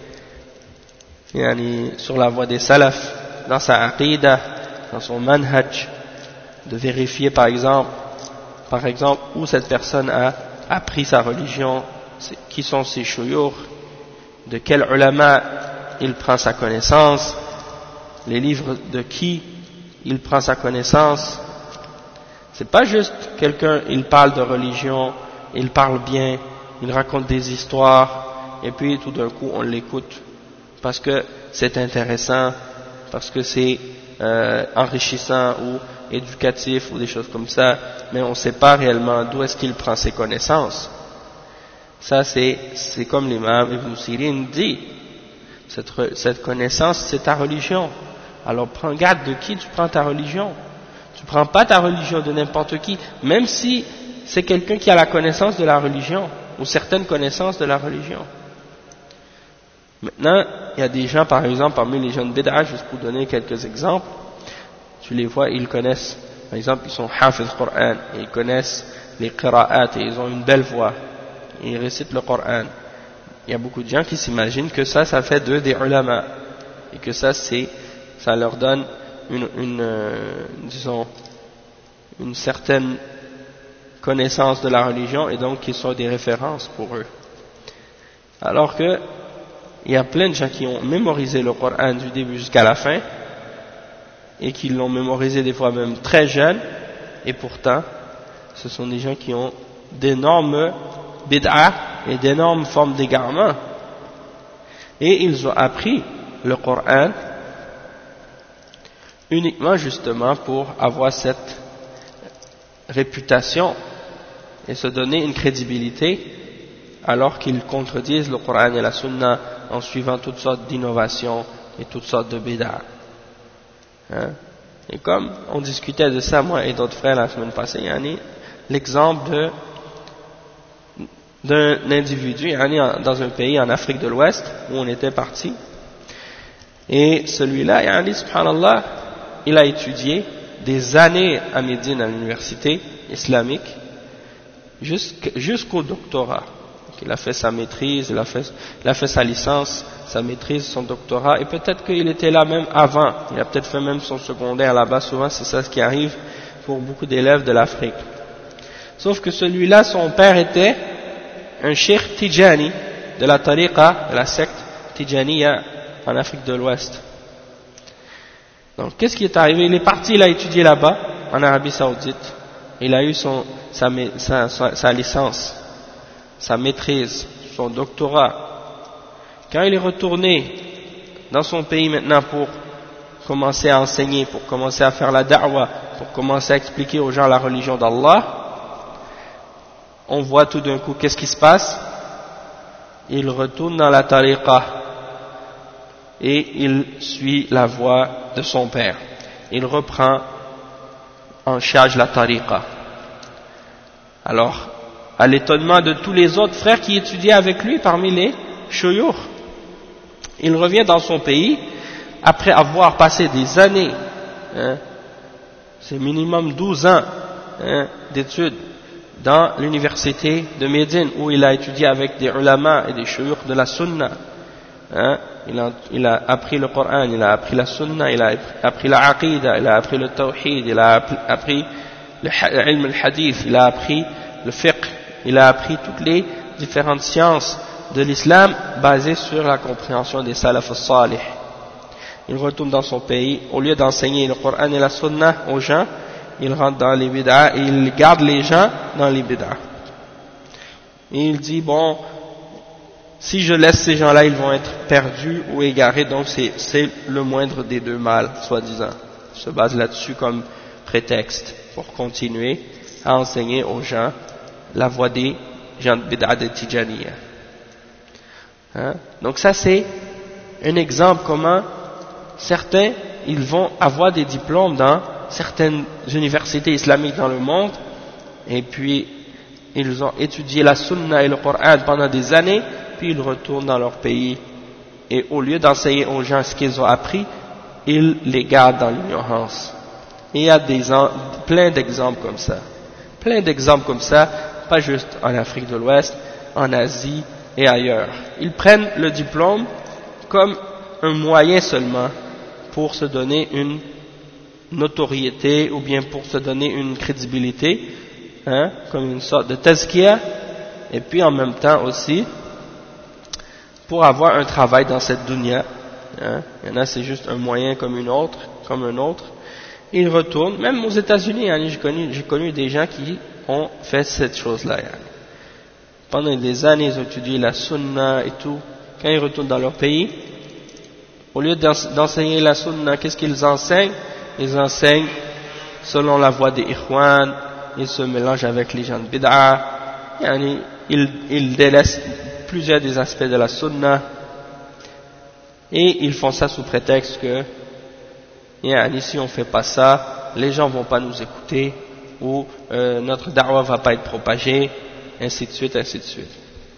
sur la voie des salaf, dans sa aqidah, dans son manhaj, de vérifier par exemple où cette personne a appris sa religion, qui sont ses shuyukh, de quel ulama il prend sa connaissance, les livres de qui il prend sa connaissance. C'est pas juste quelqu'un, il parle de religion, il parle bien, il raconte des histoires, et puis tout d'un coup on l'écoute parce que c'est intéressant, parce que c'est enrichissant ou éducatif ou des choses comme ça, mais on ne sait pas réellement d'où est-ce qu'il prend ses connaissances. Ça c'est comme l'imam Ibn Sirin dit, cette connaissance c'est ta religion. Alors prends garde de qui tu prends ta religion. Tu prends pas ta religion de n'importe qui, même si c'est quelqu'un qui a la connaissance de la religion, ou certaines connaissances de la religion. Maintenant, il y a des gens, par exemple, parmi les jeunes bid'a, juste pour donner quelques exemples, tu les vois, ils connaissent, par exemple, ils sont hafiz Qur'an, et ils connaissent les qira'at, et ils ont une belle voix, et ils récitent le Qur'an. Il y a beaucoup de gens qui s'imaginent que ça fait d'eux des ulama, et que ça leur donne disons, une certaine connaissance de la religion, et donc qu'ils sont des références pour eux. Alors que, il y a plein de gens qui ont mémorisé le Coran du début jusqu'à la fin, et qui l'ont mémorisé des fois même très jeunes, et pourtant, ce sont des gens qui ont d'énormes bid'a et d'énormes formes d'égarement. Et ils ont appris le Coran uniquement justement pour avoir cette réputation et se donner une crédibilité, alors qu'ils contredisent le Coran et la Sunna en suivant toutes sortes d'innovations et toutes sortes de bid'a. Hein? Et comme on discutait de ça, moi et d'autres frères la semaine passée, l'exemple d'un individu dans un pays en Afrique de l'Ouest où on était parti, et celui-là, subhanallah, il a étudié des années à Médine à l'université islamique jusqu'au doctorat. Il a fait sa maîtrise, il a fait sa licence, sa maîtrise, son doctorat, et peut-être qu'il était là même avant, il a peut-être fait même son secondaire là-bas. Souvent c'est ça ce qui arrive pour beaucoup d'élèves de l'Afrique. Sauf que celui-là, son père était un cheikh Tijani de la tariqa, de la secte Tijaniya en Afrique de l'Ouest. Donc qu'est-ce qui est arrivé? Il est parti, il a étudié là-bas, en Arabie Saoudite, il a eu sa licence, sa maîtrise, son doctorat. Quand il est retourné dans son pays maintenant pour commencer à enseigner, pour commencer à faire la da'wa, pour commencer à expliquer aux gens la religion d'Allah, on voit tout d'un coup qu'est-ce qui se passe? Il retourne dans la tariqa et il suit la voie de son père. Il reprend en charge la tariqa. Alors, à l'étonnement de tous les autres frères qui étudiaient avec lui parmi les shuyukh, il revient dans son pays après avoir passé des années, c'est minimum 12 ans d'études dans l'université de Médine, où il a étudié avec des ulama et des shuyukh de la sunna. Il a appris le Coran, il a appris la sunna, il a appris la aqida, il a appris le tawhid, il a appris le ilm al-hadith, il a appris le fiqh, il a appris toutes les différentes sciences de l'islam basées sur la compréhension des salaf al-salih. Il retourne dans son pays, au lieu d'enseigner le Coran et la sunna aux gens, il rentre dans les bid'a et il garde les gens dans les bid'a. Et il dit, bon, si je laisse ces gens-là, ils vont être perdus ou égarés, donc c'est le moindre des deux mâles, soi-disant. Il se base là-dessus comme prétexte pour continuer à enseigner aux gens la voie des gens de bid'a de Tijaniya. Donc ça c'est un exemple comment certains, ils vont avoir des diplômes dans certaines universités islamiques dans le monde, et puis ils ont étudié la sunna et le Coran pendant des années, puis ils retournent dans leur pays, et au lieu d'enseigner aux gens ce qu'ils ont appris, ils les gardent dans l'ignorance. Et il y a plein d'exemples comme ça, pas juste en Afrique de l'Ouest, en Asie et ailleurs. Ils prennent le diplôme comme un moyen seulement pour se donner une notoriété ou bien pour se donner une crédibilité, comme une sorte de tazkiya, et puis en même temps aussi pour avoir un travail dans cette dunya. Il y en a c'est juste un moyen comme un autre. Ils retournent, même aux États-Unis, j'ai connu des gens qui ont fait cette chose-là. Pendant des années, ils ont étudié la sunna et tout. Quand ils retournent dans leur pays, au lieu d'enseigner la sunna, qu'est-ce qu'ils enseignent? Ils enseignent selon la voie des ikhwan, ils se mélangent avec les gens de bid'a, ils délaissent plusieurs des aspects de la sunna, et ils font ça sous prétexte que si on fait pas ça, les gens vont pas nous écouter, ou notre da'wah va pas être propagée, ainsi de suite, ainsi de suite.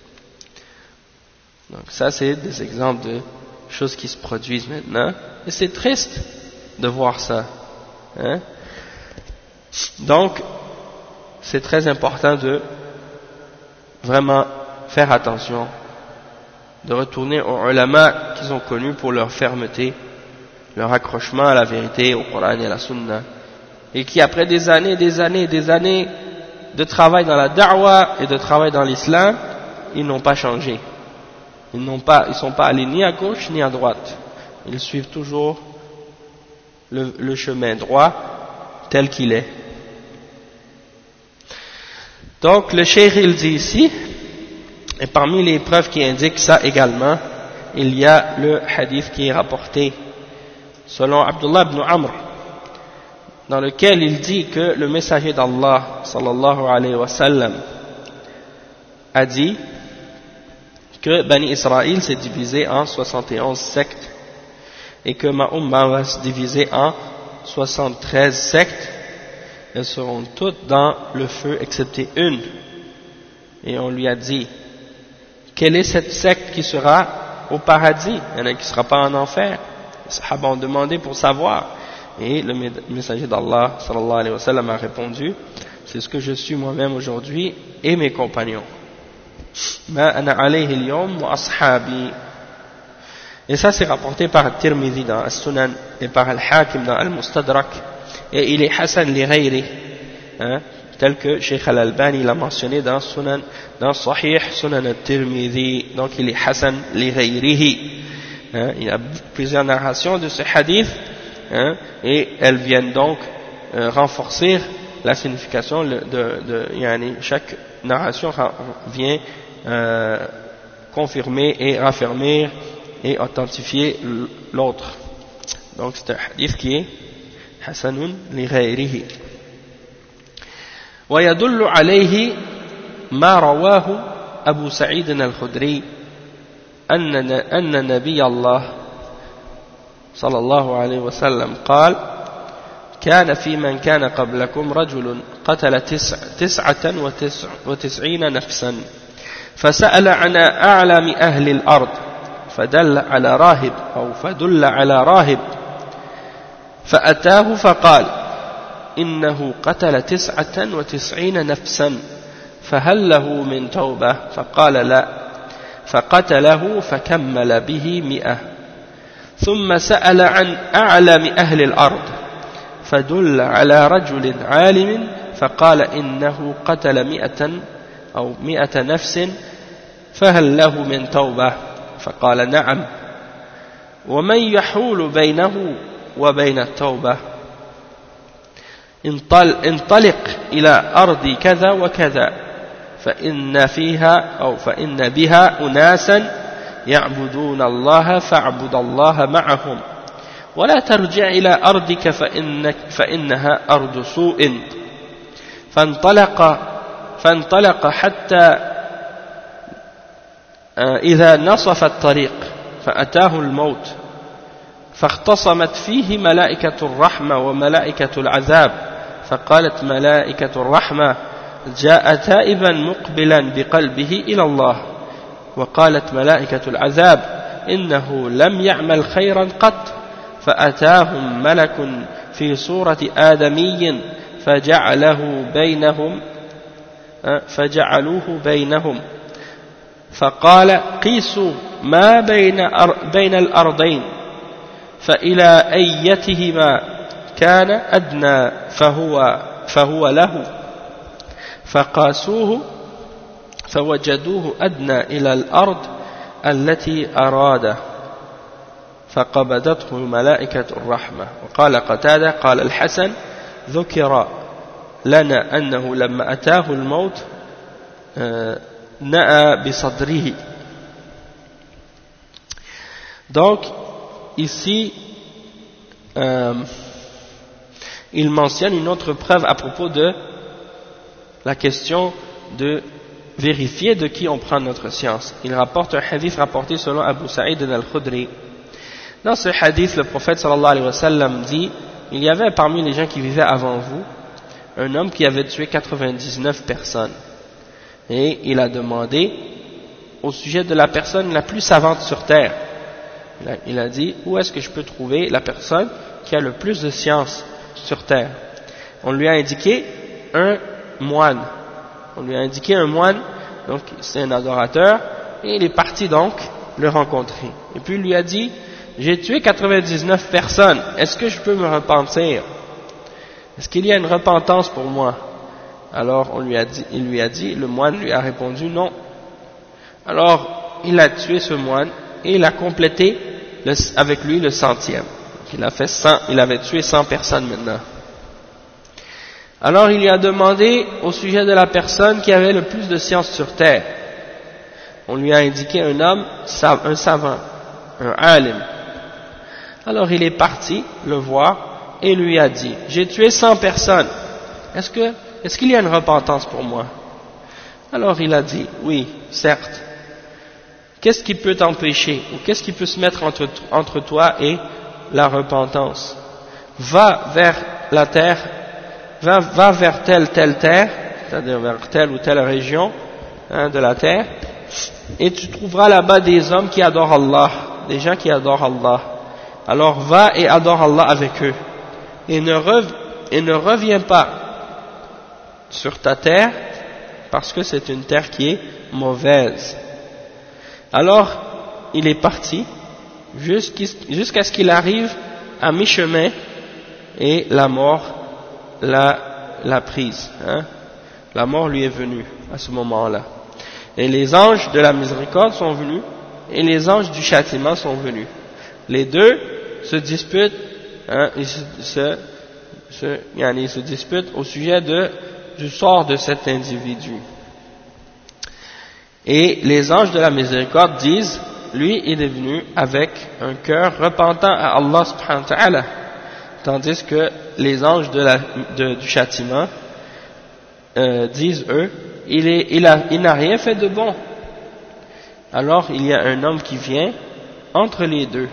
Donc ça c'est des exemples de choses qui se produisent maintenant, et c'est triste de voir ça. Hein? Donc c'est très important de vraiment faire attention, de retourner aux ulama qu'ils ont connus pour leur fermeté, leur accrochement à la vérité, au Coran et à la Sunna, et qui après des années de travail dans la da'wah et de travail dans l'islam, ils n'ont pas changé. Ils sont pas allés ni à gauche ni à droite. Ils suivent toujours le chemin droit tel qu'il est. Donc le cheikh il dit ici, et parmi les preuves qui indiquent ça également, il y a le hadith qui est rapporté selon Abdullah ibn Amr, dans lequel il dit que le messager d'Allah sallallahu alayhi wa sallam a dit que Bani Israël s'est divisé en 71 sectes et que ma umma va se diviser en 73 sectes. Elles seront toutes dans le feu excepté une. Et on lui a dit, quelle est cette secte qui sera au paradis? Il y en a qui ne sera pas en enfer. Les sahaba ont demandé pour savoir. Et le messager d'Allah sallallahu alayhi wa sallam a répondu, c'est ce que je suis moi-même aujourd'hui et mes compagnons. Ma ana alayhi al-yawm wa ashabi. Et ça c'est rapporté par Al-Tirmidhi dans As-Sunan et par Al-Hakim dans Al-Mustadrak, et il est Hassan li ghayri, hein, tel que Sheikh Al-Albani l'a mentionné dans Sunan, dans Sahih Sunan Al-Tirmidhi. Donc il est Hassan li ghayrihi, hein. Il y a plusieurs narrations de ce hadith, hein, et elles viennent donc renforcer la signification yani, chaque narration vient confirmer et raffermir et authentifier l'autre. Donc c'est un hadith qui est hasanun li ghayrihi. Wa yadullu alayhi ma rawahu Abu Sa'id al-Khudri anna nabiy Allah sallallahu alayhi wa sallam قال كان في من كان قبلكم رجل قتل 99 نفسا فسأل عن أعلم أهل الأرض فدل على راهب فأتاه فقال إنه قتل 99 نفسا فهل له من توبة؟ فقال لا، فقتله فكمل به 100. ثم سأل عن أعلم أهل الأرض فدل على رجل عالم فقال إنه قتل 100 نفس فهل له من توبة؟ فقال نعم. ومن يحول بينه وبين التوبة؟ انطلق إلى أرض كذا وكذا فإن بها أناسا يعبدون الله فاعبد الله معهم ولا ترجع إلى أرضك فإنها أرض سوء. فانطلق حتى إذا نصف الطريق فأتاه الموت فاختصمت فيه ملائكة الرحمة وملائكة العذاب فقالت ملائكة الرحمة جاء تائبا مقبلا بقلبه إلى الله، وقالت ملائكة العذاب إنه لم يعمل خيرا قط، فأتاهم ملك في صورة آدمي فجعلوه بينهم فقال قيسوا ما بين الأرضين فإلى أيتهما كان أدنى فهو له، فقاسوه فوجدوه أدنى إلى الأرض التي أراد فقبضته ملائكة الرحمة. وقال قتادة قال الحسن ذكر لنا أنه لما أتاه الموت نأى بصدره. Donc ici il mentionne une autre preuve à propos de la question de vérifier de qui on prend notre science. Il rapporte un hadith rapporté selon Abu Sa'id al-Khudri. Dans ce hadith, le prophète sallallahu alayhi wa sallam dit il y avait parmi les gens qui vivaient avant vous un homme qui avait tué 99 personnes. Et il a demandé au sujet de la personne la plus savante sur terre. Il a dit, où est-ce que je peux trouver la personne qui a le plus de science sur terre? On lui a indiqué un moine. On lui a indiqué un moine, donc c'est un adorateur, et il est parti donc le rencontrer. Et puis il lui a dit, j'ai tué 99 personnes, est-ce que je peux me repentir? Est-ce qu'il y a une repentance pour moi? Alors il lui a dit, le moine lui a répondu non. Alors il a tué ce moine et il a complété avec lui le 100e. Il avait tué 100 personnes maintenant. Alors il lui a demandé au sujet de la personne qui avait le plus de science sur terre. On lui a indiqué un homme, un savant, un alim. Alors il est parti le voir et lui a dit, j'ai tué 100 personnes, est-ce qu'il y a une repentance pour moi? Alors il a dit, oui, certes. Qu'est-ce qui peut t'empêcher, ou qu'est-ce qui peut se mettre entre toi et la repentance? Va vers la terre, va vers telle terre, c'est-à-dire vers telle ou telle région de la terre, et tu trouveras là-bas des hommes qui adorent Allah, des gens qui adorent Allah. Alors va et adore Allah avec eux, et ne reviens pas sur ta terre, parce que c'est une terre qui est mauvaise. Alors il est parti jusqu'à ce qu'il arrive à mi-chemin, et la mort l'a prise. La mort lui est venue à ce moment-là. Et les anges de la miséricorde sont venus, et les anges du châtiment sont venus. Les deux se disputent, ils se disputent au sujet du sort de cet individu. Et les anges de la miséricorde disent, lui il est venu avec un cœur repentant à Allah subhanahu wa ta'ala, tandis que les anges du châtiment disent eux, il n'a rien fait de bon. Alors il y a un homme qui vient entre les deux,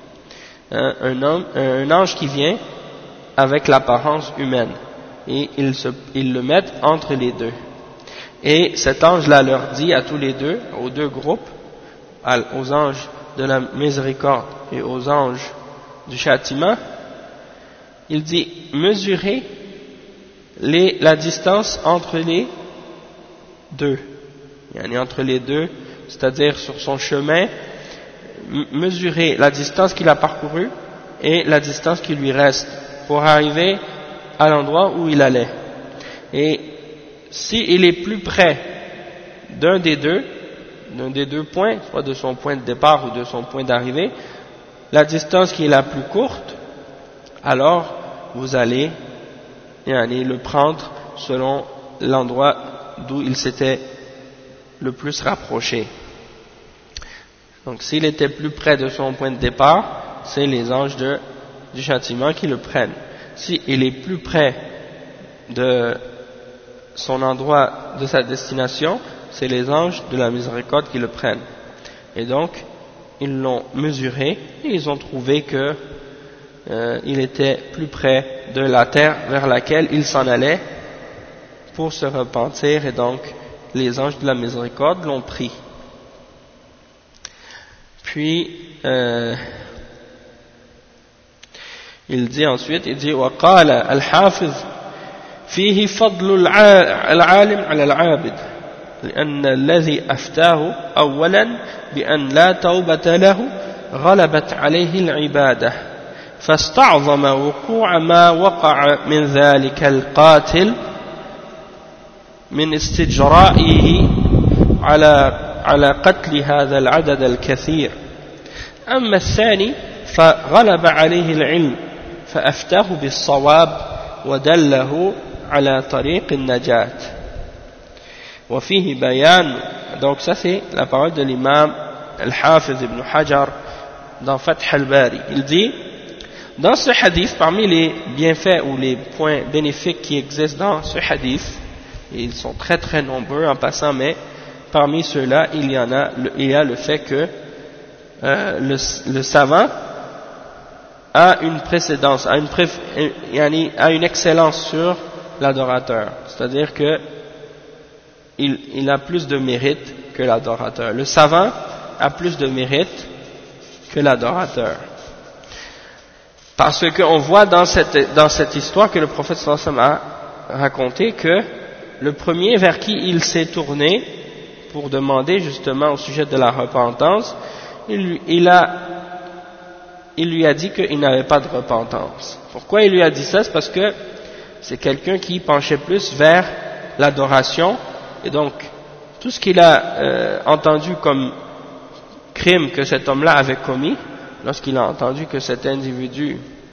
un ange qui vient avec l'apparence humaine, et ils le mettent entre les deux. Et cet ange-là leur dit à tous les deux, aux deux groupes, aux anges de la miséricorde et aux anges du châtiment, il dit, mesurez la distance entre les deux, entre les deux, c'est-à-dire sur son chemin, mesurez la distance qu'il a parcourue et la distance qui lui reste pour arriver à l'endroit où il allait. Et s'il est plus près d'un des deux points, soit de son point de départ ou de son point d'arrivée, la distance qui est la plus courte, alors vous allez le prendre selon l'endroit d'où il s'était le plus rapproché. Donc s'il était plus près de son point de départ, c'est les anges du châtiment qui le prennent. S'il est plus près de son endroit, de sa destination, c'est les anges de la miséricorde qui le prennent. Et donc, ils l'ont mesuré et ils ont trouvé que il était plus près de la terre vers laquelle il s'en allait pour se repentir, et donc les anges de la miséricorde l'ont pris. Puis il dit ensuite, وقال الحافظ فيه فضل العالم على العابد لأن الذي أفتاه أولا بأن لا توبة له غلبت عليه العبادة فاستعظم وقوع ما وقع من ذلك القاتل من استجرائه على قتل هذا العدد الكثير. أما الثاني فغلب عليه العلم فأفتاه بالصواب ودله على طريق النجاة. وفيه بيان, donc ça c'est la parole de l'imam Al-Hafiz ibn Hajar dans Fath al-Bari. Il dit, dans ce hadith, parmi les bienfaits ou les points bénéfiques qui existent dans ce hadith, et ils sont très très nombreux en passant, mais parmi ceux-là, il y a le fait que le savant a une précédence, a une excellence sur l'adorateur. C'est-à-dire que il a plus de mérite que l'adorateur. Le savant a plus de mérite que l'adorateur. Parce qu'on voit dans cette histoire que le prophète sallallahu alayhi wa sallam a raconté que le premier vers qui il s'est tourné pour demander justement au sujet de la repentance, il lui a dit qu'il n'avait pas de repentance. Pourquoi il lui a dit ça? C'est parce que c'est quelqu'un qui penchait plus vers l'adoration, et donc tout ce qu'il a entendu comme crime que cet homme-là avait commis, lorsqu'il a entendu que cet individu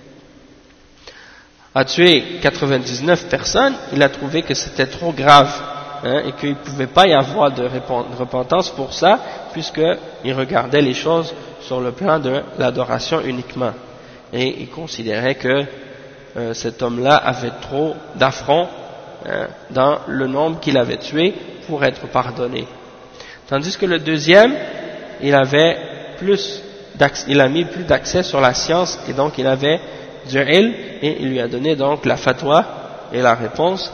a tué 99 personnes, il a trouvé que c'était trop grave, et qu'il ne pouvait pas y avoir de repentance pour ça, puisqu'il regardait les choses sur le plan de l'adoration uniquement. Et il considérait que cet homme-là avait trop d'affronts dans le nombre qu'il avait tué pour être pardonné. Tandis que le deuxième, il a mis plus d'accès sur la science, et donc il avait du ilm, et il lui a donné donc la fatwa et la réponse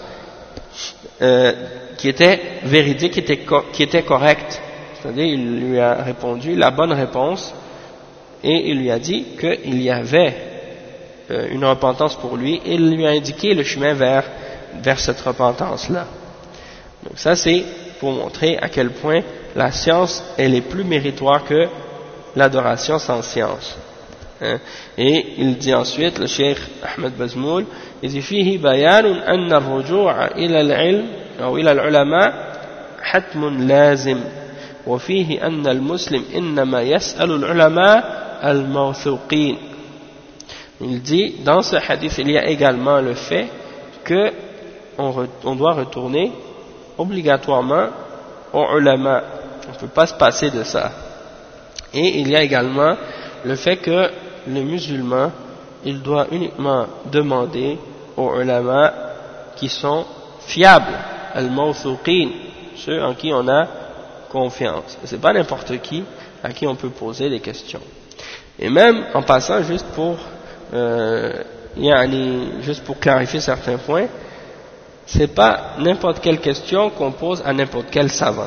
qui était véridique, qui était correcte. C'est-à-dire, il lui a répondu la bonne réponse, et il lui a dit qu'il y avait une repentance pour lui, et il lui a indiqué le chemin vers cette repentance-là. Donc ça, c'est pour montrer à quel point la science, elle est plus méritoire que l'adoration sans science. Et il dit ensuite, le cheikh Ahmed Bazmoul, il dit فيه بيان أن الرجوع إلى العلم أو إلى العلماء حتم لازم وفيه أن المسلم إنما يسأل العلماء الموثوقين. Il dit, dans ce hadith, il y a également le fait que on doit retourner obligatoirement aux ulama. On ne peut pas se passer de ça. Et il y a également le fait que le musulman, il doit uniquement demander aux ulama qui sont fiables, al-mawthuqin, ceux en qui on a confiance. C'est pas n'importe qui à qui on peut poser des questions. Et même en passant, juste pour clarifier certains points, c'est pas n'importe quelle question qu'on pose à n'importe quel savant.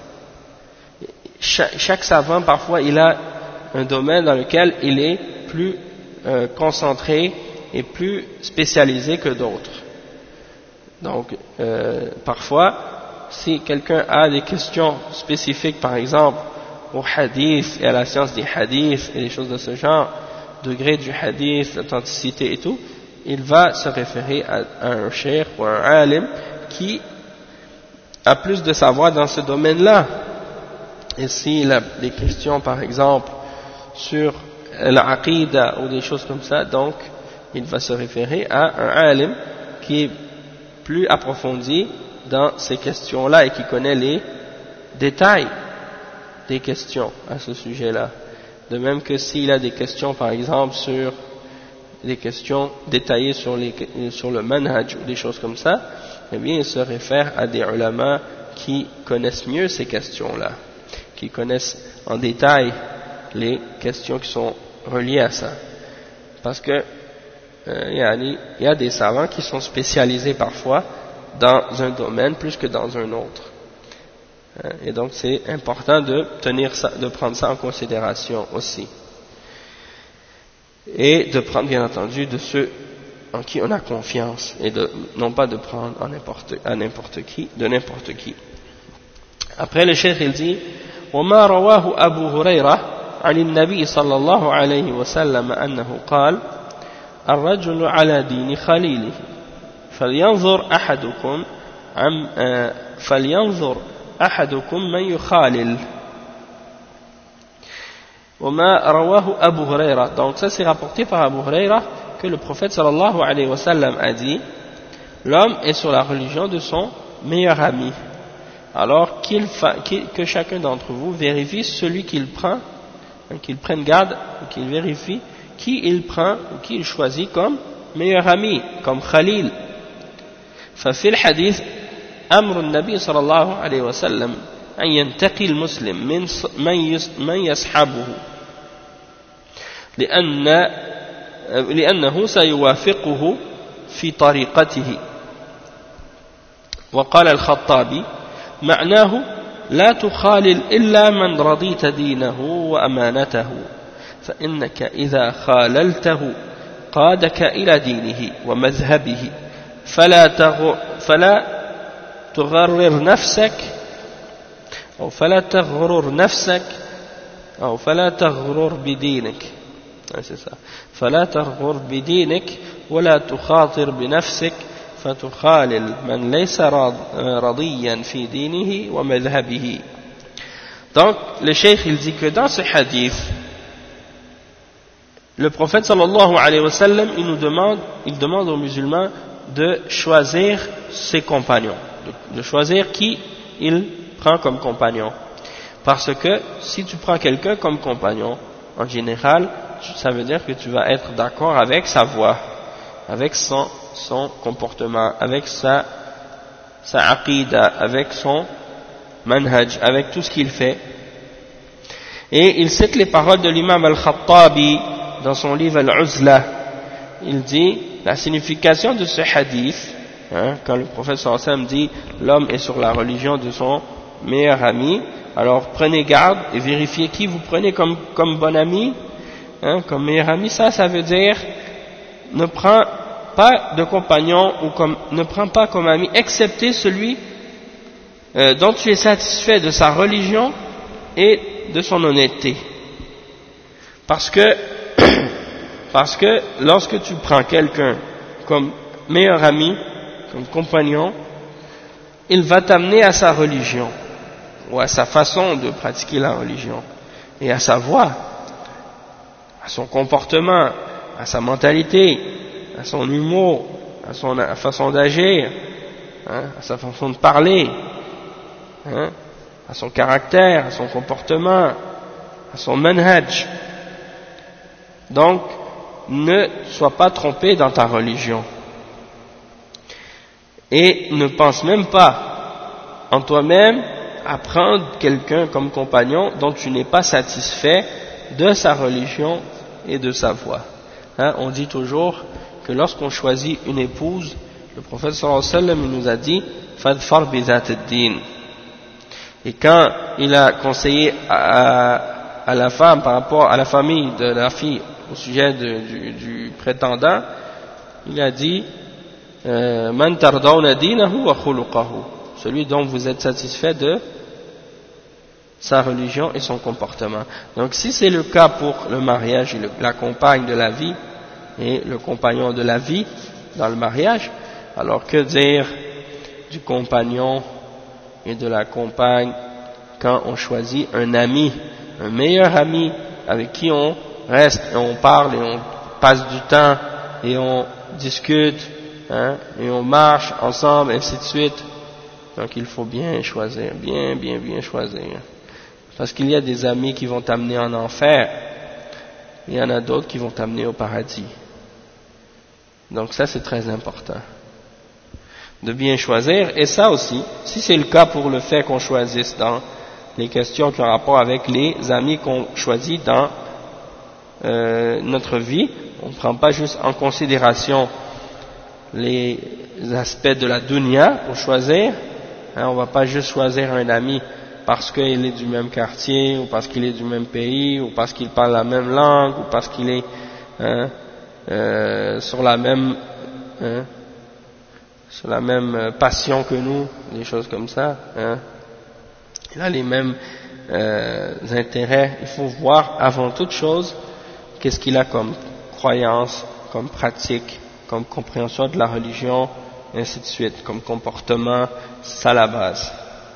Chaque savant, parfois, il a un domaine dans lequel il est plus concentré et plus spécialisé que d'autres. Donc, parfois, si quelqu'un a des questions spécifiques, par exemple, au hadith et à la science des hadiths et des choses de ce genre, degré du hadith, l'authenticité et tout, il va se référer à un cheikh ou un alim qui a plus de savoir dans ce domaine-là. Et s'il a des questions, par exemple, sur l'aqidah ou des choses comme ça, donc il va se référer à un alim qui est plus approfondi dans ces questions-là et qui connaît les détails des questions à ce sujet-là. De même que s'il a des questions, par exemple, sur des questions détaillées sur le manhaj ou des choses comme ça, eh bien il se réfère à des ulama qui connaissent mieux ces questions-là, qui connaissent en détail les questions qui sont reliées à ça. Parce que il y a des savants qui sont spécialisés parfois dans un domaine plus que dans un autre. Et donc c'est important de prendre ça en considération aussi. Et de prendre bien entendu de ceux en qui on a confiance, et non pas de prendre de n'importe qui. Après le cheikh il dit وما رواه أبو هريرة عن النبي صلى الله عليه وسلم أنه قال الرجل على دين خليله فلينظر أحدكم من يخالل وما رواه أبو هريرة. Donc ça c'est rapporté par Abu Huraira que le prophète sallallahu alayhi wa sallam a dit l'homme est sur la religion de son meilleur ami. Alors que chacun d'entre vous vérifie celui qu'il prend, qu'il prenne garde, qu'il vérifie qui il prend ou qui il choisit comme meilleur ami, comme Khalil. ففي الحديث أمر النبي صلى الله عليه وسلم أن ينتقي المسلم من يصحبه لأن لأنه سيوافقه في طريقته. وقال الخطابي معناه لا تخالل إلا من رضيت دينه وأمانته فإنك إذا خاللته قادك إلى دينه ومذهبه فلا تغرر نفسك أو فلا تغرر بدينك فلا تغرر بدينك ولا تخاطر بنفسك فتخالل من ليس رضيا في دينه ومذهبه. Donc le cheikh il dit que dans ce hadith le prophète sallallahu alayhi wa sallam il demande aux musulmans de choisir ses compagnons, de choisir qui il prend comme compagnon, parce que si tu prends quelqu'un comme compagnon en général ça veut dire que tu vas être d'accord avec sa voix, avec son comportement, avec sa aqida, avec son manhaj, avec tout ce qu'il fait. Et il cite les paroles de l'imam al-Khattabi dans son livre Al-Uzla. Il dit la signification de ce hadith, quand le prophète sallallahu alayhi wa sallam dit l'homme est sur la religion de son meilleur ami, alors prenez garde et vérifiez qui vous prenez comme bon ami, comme meilleur ami. Ça veut dire ne prends pas de compagnon ou ne prends pas comme ami excepté celui dont tu es satisfait de sa religion et de son honnêteté, parce que lorsque tu prends quelqu'un comme meilleur ami, comme compagnon, il va t'amener à sa religion ou à sa façon de pratiquer la religion et à sa voix, à son comportement, à sa mentalité, à son humour, à sa façon d'agir, à sa façon de parler, à son caractère, à son comportement, à son manhaj. Donc, ne sois pas trompé dans ta religion. Et ne pense même pas en toi-même à prendre quelqu'un comme compagnon dont tu n'es pas satisfait de sa religion et de sa voix. On dit toujours que lorsqu'on choisit une épouse, le prophète sallallahu alayhi wa sallam il nous a dit fadfar bi zat ad-din. Et quand il a conseillé à la femme par rapport à la famille de la fille au sujet du prétendant, il a dit man tardawna dinahu wa khuluquhu, celui dont vous êtes satisfait de sa religion et son comportement. Donc si c'est le cas pour le mariage, la compagne de la vie et le compagnon de la vie dans le mariage, alors que dire du compagnon et de la compagne quand on choisit un ami, un meilleur ami avec qui on reste et on parle et on passe du temps et on discute et on marche ensemble, ainsi de suite. Donc il faut bien choisir, bien choisir, parce qu'il y a des amis qui vont t'amener en enfer, il y en a d'autres qui vont t'amener au paradis. Donc ça c'est très important de bien choisir. Et ça aussi, si c'est le cas pour le fait qu'on choisisse dans les questions qui ont rapport avec les amis qu'on choisit dans notre vie, on ne prend pas juste en considération les aspects de la dunya pour choisir, on ne va pas juste choisir un ami parce qu'il est du même quartier, ou parce qu'il est du même pays, ou parce qu'il parle la même langue, ou parce qu'il est sur la même passion que nous, des choses comme ça. Il a les mêmes intérêts. Il faut voir avant toute chose qu'est-ce qu'il a comme croyance, comme pratique, comme compréhension de la religion, et ainsi de suite, comme comportement. C'est ça la base.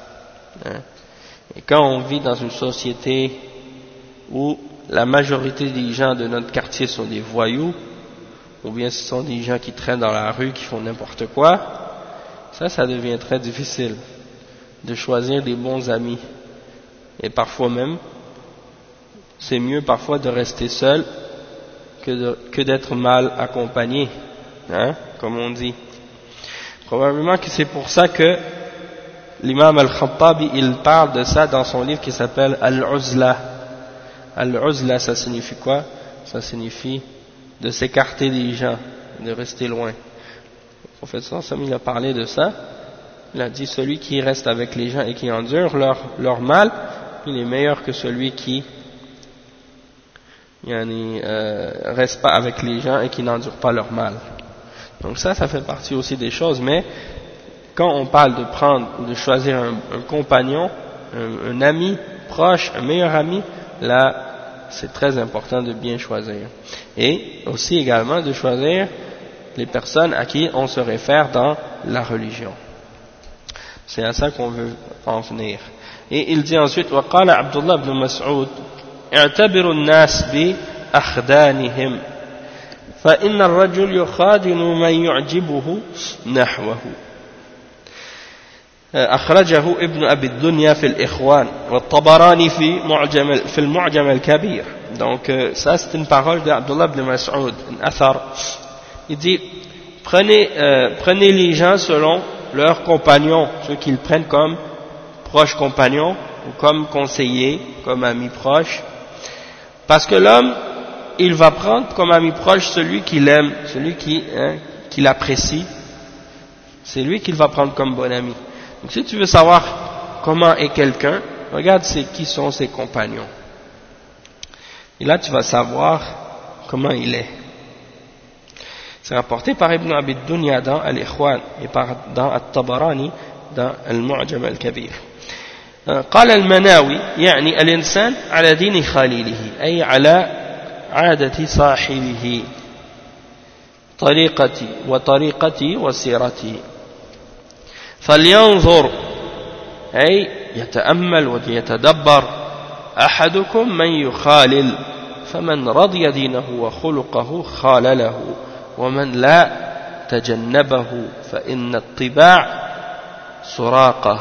Et quand on vit dans une société où la majorité des gens de notre quartier sont des voyous, ou bien ce sont des gens qui traînent dans la rue, qui font n'importe quoi, ça devient très difficile de choisir des bons amis. Et parfois même, c'est mieux parfois de rester seul que d'être mal accompagné, comme on dit. Probablement que c'est pour ça que l'imam al-Khattabi, il parle de ça dans son livre qui s'appelle Al-Uzla. Al-Uzla, ça signifie quoi? Ça signifie de s'écarter des gens, de rester loin. Le prophète sallallahu alayhi wa sallam, il a parlé de ça. Il a dit celui qui reste avec les gens et qui endure leur mal, il est meilleur que celui qui reste pas avec les gens et qui n'endure pas leur mal. Donc ça fait partie aussi des choses, mais quand on parle de choisir un compagnon, un ami proche, un meilleur ami, là c'est très important de bien choisir. Et aussi également de choisir les personnes à qui on se réfère dans la religion. C'est à ça qu'on veut en venir. Et il dit ensuite, وقال عبد الله بن مسعود اعتبروا الناس بأخدانهم فإن الرجل يخادن من يعجبه نحوه. أخرجه ابن أبي الدنيا في الإخوان والطبراني في المعجم الكبير. Donc ça c'est une parole d'Abdullah ibn Mas'ud, un athar. Il dit prenez les gens selon leurs compagnons, ceux qu'ils prennent comme proches compagnons ou comme conseillers, comme amis proches, parce que l'homme il va prendre comme ami proche celui qu'il aime, celui qu'il apprécie, c'est lui qu'il va prendre comme bon ami. Donc si tu veux savoir comment est quelqu'un, regarde qui sont ses compagnons. Et là tu vas savoir comment il est. C'est rapporté par Ibn Abi Dunya dans Al-Ikhwan et dans At-Tabarani dans Al-Mu'jam Al-Kabir. قال المناوي يعني الإنسان على دين خليله أي على عادة صاحبه طريقتي وسيرتي فلينظر أي يتأمل ويتدبر أحدكم من يخالل فمن رضي دينه وخلقه خالله ومن لا تجنبه فإن الطباع سراقة.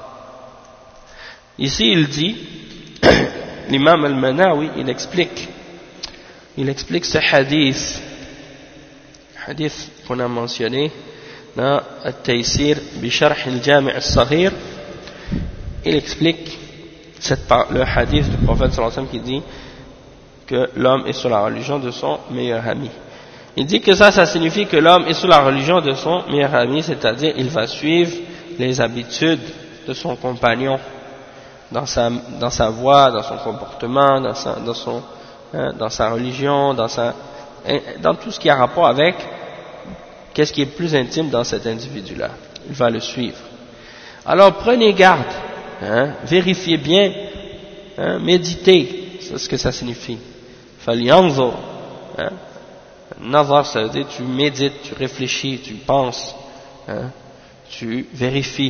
Ici il dit, l'imam al-Manawi il explique ce hadith qu'on a mentionné dans At-Taysir bi Sharh al-Jami' al-Saghir. Il explique le hadith du prophète sallallahu alayhi wa sallam qui dit que l'homme est sur la religion de son meilleur ami. Il dit que ça signifie que l'homme est sur la religion de son meilleur ami, c'est-à-dire il va suivre les habitudes de son compagnon dans sa voie, dans son comportement, dans sa religion, dans tout ce qui a rapport avec qu'est-ce qui est plus intime dans cet individu-là. Il va le suivre. Alors prenez garde, vérifiez bien, méditez, c'est ce que ça signifie. Falyanzur, nazar, ça veut dire tu médites, tu réfléchis, tu penses, tu vérifies.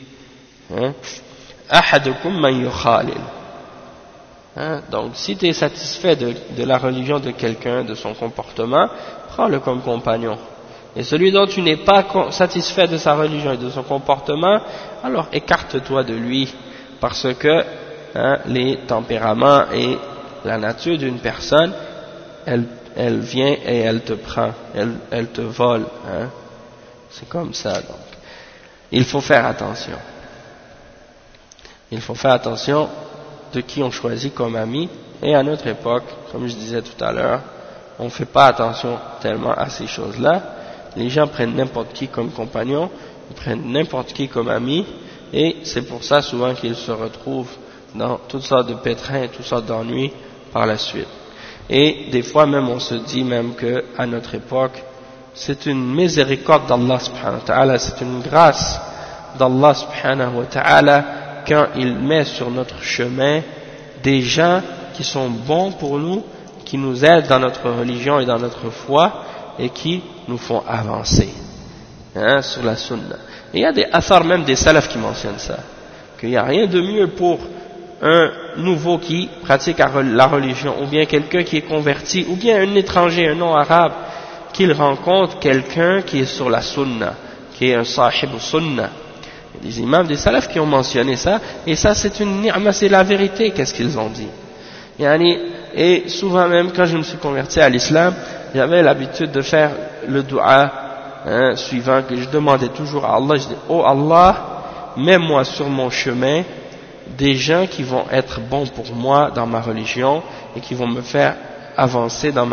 Ahadukum man yukhalil. Donc si tu es satisfait de la religion de quelqu'un, de son comportement, prends-le comme compagnon. Et celui dont tu n'es pas satisfait de sa religion et de son comportement, alors écarte-toi de lui, parce que les tempéraments et la nature d'une personne, elle vient et elle te prend, elle te vole. C'est comme ça. Donc il faut faire attention. Il faut faire attention de qui on choisit comme ami. Et à notre époque, comme je disais tout à l'heure, on ne fait pas attention tellement à ces choses-là. Les gens prennent n'importe qui comme compagnon, ils prennent n'importe qui comme ami, et c'est pour ça souvent qu'ils se retrouvent dans toutes sortes de pétrins et toutes sortes d'ennuis par la suite. Et des fois même on se dit même que à notre époque, c'est une miséricorde d'Allah subhanahu wa ta'ala, c'est une grâce d'Allah subhanahu wa ta'ala quand il met sur notre chemin des gens qui sont bons pour nous, qui nous aident dans notre religion et dans notre foi et qui nous font avancer sur la sunna. Et il y a des athars même des salafs qui mentionnent ça, qu'il n'y a rien de mieux pour un nouveau qui pratique la religion, ou bien quelqu'un qui est converti, ou bien un étranger, un non-arabe, qu'il rencontre quelqu'un qui est sur la sunna, qui est un sahib sunna. Il y a des imams, des salafs qui ont mentionné ça, et ça c'est une ni'ma, c'est la vérité, qu'est-ce qu'ils ont dit. Et souvent même, quand je me suis converti à l'islam, j'avais l'habitude de faire le dua suivant, que je demandais toujours à Allah, je dis, oh Allah, mets-moi sur mon chemin des gens qui vont être bons pour moi dans ma religion, et qui vont me faire avancer dans ma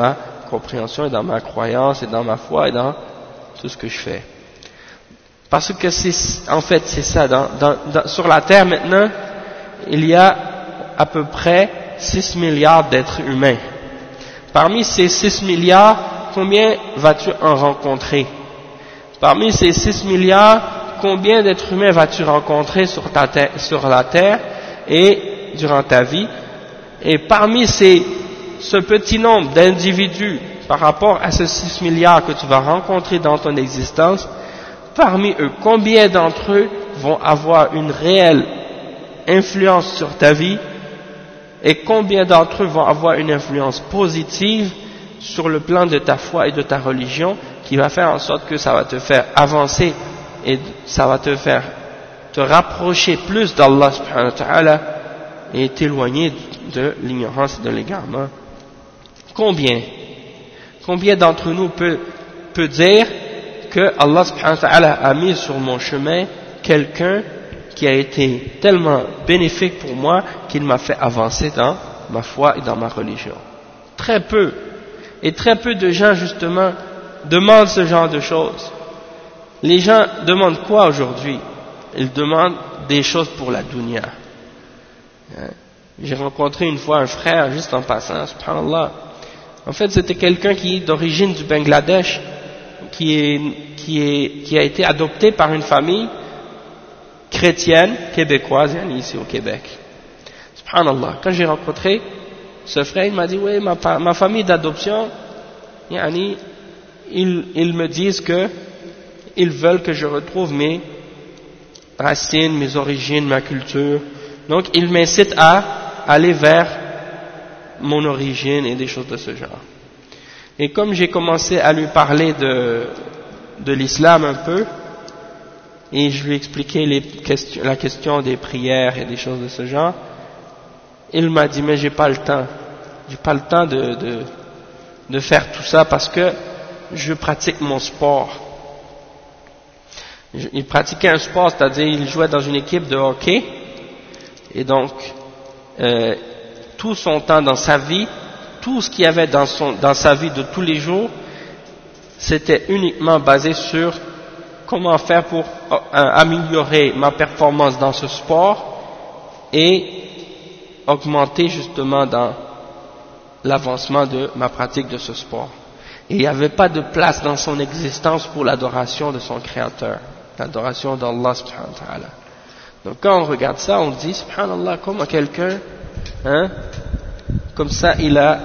compréhension et dans ma croyance et dans ma foi et dans tout ce que je fais. Parce que en fait c'est ça, sur la terre maintenant, il y a à peu près 6 milliards d'êtres humains. Parmi ces 6 milliards, combien vas-tu en rencontrer? Parmi ces 6 milliards, combien d'êtres humains vas-tu rencontrer sur la terre et durant ta vie? Et parmi ce petit nombre d'individus par rapport à ces 6 milliards que tu vas rencontrer dans ton existence, parmi eux, combien d'entre eux vont avoir une réelle influence sur ta vie et combien d'entre eux vont avoir une influence positive sur le plan de ta foi et de ta religion qui va faire en sorte que ça va te faire avancer et ça va te faire te rapprocher plus d'Allah subhanahu wa ta'ala et t'éloigner de l'ignorance et de l'égarement. Combien d'entre nous peut dire que Allah subhanahu wa ta'ala a mis sur mon chemin quelqu'un qui a été tellement bénéfique pour moi qu'il m'a fait avancer dans ma foi et dans ma religion? Très peu. Et très peu de gens justement demandent ce genre de choses. Les gens demandent quoi aujourd'hui? Ils demandent des choses pour la dunya. J'ai rencontré une fois un frère juste en passant, subhanallah. En fait, c'était quelqu'un qui est d'origine du Bangladesh, qui a été adopté par une famille chrétienne québécoise, ici au Québec. Subhanallah. Quand j'ai rencontré ce frère, il m'a dit, oui, ma famille d'adoption, ils me disent que ils veulent que je retrouve mes racines, mes origines, ma culture. Donc, ils m'incitent à aller vers mon origine et des choses de ce genre. Et comme j'ai commencé à lui parler de l'islam un peu, et je lui ai expliqué la question des prières et des choses de ce genre, il m'a dit, mais j'ai pas le temps de faire tout ça parce que je pratique mon sport. Il pratiquait un sport, c'est-à-dire il jouait dans une équipe de hockey, et donc tout son temps dans sa vie, tout ce qu'il y avait dans sa vie de tous les jours, c'était uniquement basé sur comment faire pour améliorer ma performance dans ce sport et augmenter justement dans l'avancement de ma pratique de ce sport. Et il n'y avait pas de place dans son existence pour l'adoration de son Créateur, l'adoration d'Allah subhanahu wa ta'ala. Donc quand on regarde ça, on dit subhanallah, comment quelqu'un comme ça il a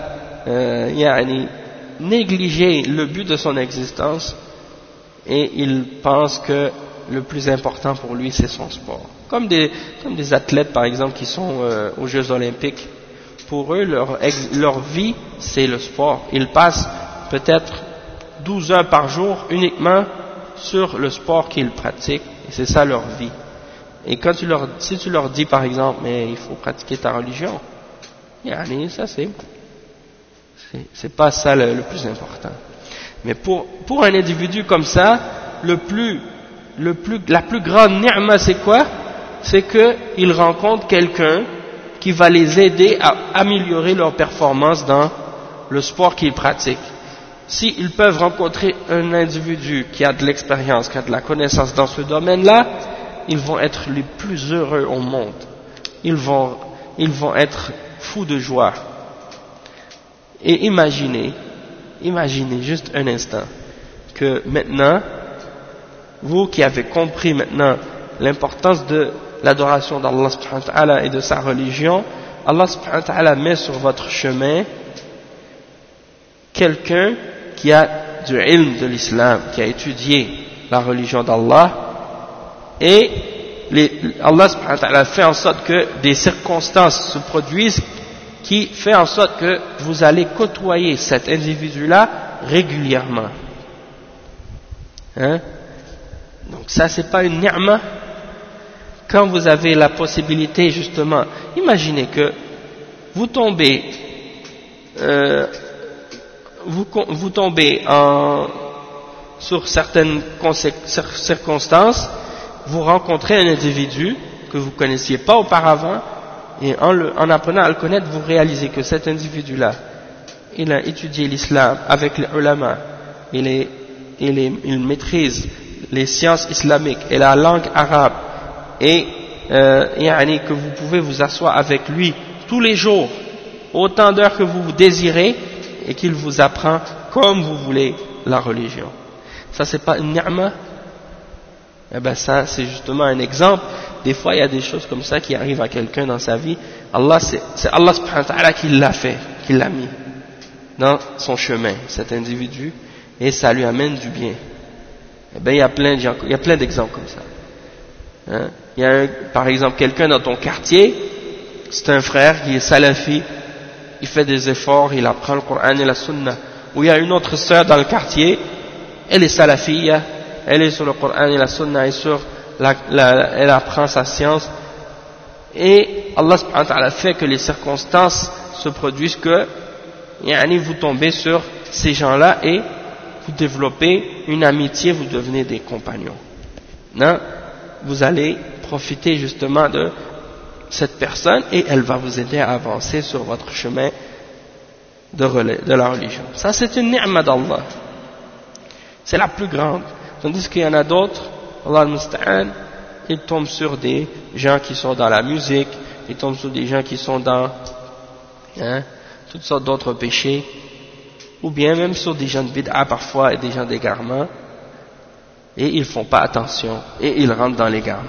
négligé le but de son existence et il pense que le plus important pour lui c'est son sport. Comme des athlètes par exemple qui sont aux Jeux Olympiques, pour eux leur vie c'est le sport. Ils passent peut-être 12 heures par jour uniquement sur le sport qu'ils pratiquent et c'est ça leur vie. Et quand si tu leur dis par exemple mais il faut pratiquer ta religion, ça c'est pas ça le plus important. Mais pour un individu comme ça, la plus grande ni'ma c'est quoi? C'est qu'ils rencontrent quelqu'un qui va les aider à améliorer leur performance dans le sport qu'ils pratiquent. S'ils peuvent rencontrer un individu qui a de l'expérience, qui a de la connaissance dans ce domaine-là, ils vont être les plus heureux au monde. Ils vont être fous de joie. Et imaginez juste un instant que maintenant, vous qui avez compris maintenant l'importance de l'adoration d'Allah subhanahu wa ta'ala et de sa religion, Allah subhanahu wa ta'ala met sur votre chemin quelqu'un qui a du ilm de l'islam, qui a étudié la religion d'Allah, et Allah subhanahu wa ta'ala fait en sorte que des circonstances se produisent qui fait en sorte que vous allez côtoyer cet individu-là régulièrement. Donc ça c'est pas une ni'ma. Quand vous avez la possibilité justement, imaginez que vous tombez sur certaines circonstances, vous rencontrez un individu que vous ne connaissiez pas auparavant, et en apprenant à le connaître, vous réalisez que cet individu-là, il a étudié l'islam avec les ulama, il maîtrise les sciences islamiques et la langue arabe, et que vous pouvez vous asseoir avec lui tous les jours, autant d'heures que vous désirez, et qu'il vous apprend comme vous voulez la religion. Ça, c'est pas une ni'ma? Eh ben ça, c'est justement un exemple. Des fois, il y a des choses comme ça qui arrivent à quelqu'un dans sa vie. C'est Allah subhanahu wa ta'ala qui l'a fait, qui l'a mis dans son chemin, cet individu, et ça lui amène du bien. Eh ben, il y a plein d'exemples comme ça. Hein? Il y a par exemple quelqu'un dans ton quartier, c'est un frère qui est salafi, il fait des efforts, il apprend le Coran et la Sunna. Ou il y a une autre sœur dans le quartier, elle est salafiyya, elle est sur le Coran et la Sunna, et elle apprend sa science, et Allah subhanahu wa ta'ala fait que les circonstances se produisent que vous tombez sur ces gens-là et vous développez une amitié, vous devenez des compagnons. Non? Vous allez profiter justement de cette personne et elle va vous aider à avancer sur votre chemin de la religion. Ça, c'est une ni'ma d'Allah. C'est la plus grande. Tandis qu'il y en a d'autres, Allah al-Musta'an, ils tombent sur des gens qui sont dans la musique, ils tombent sur des gens qui sont dans toutes sortes d'autres péchés, ou bien même sur des gens de bid'a parfois et des gens d'égarement, et ils font pas attention, et ils rentrent dans l'égarement.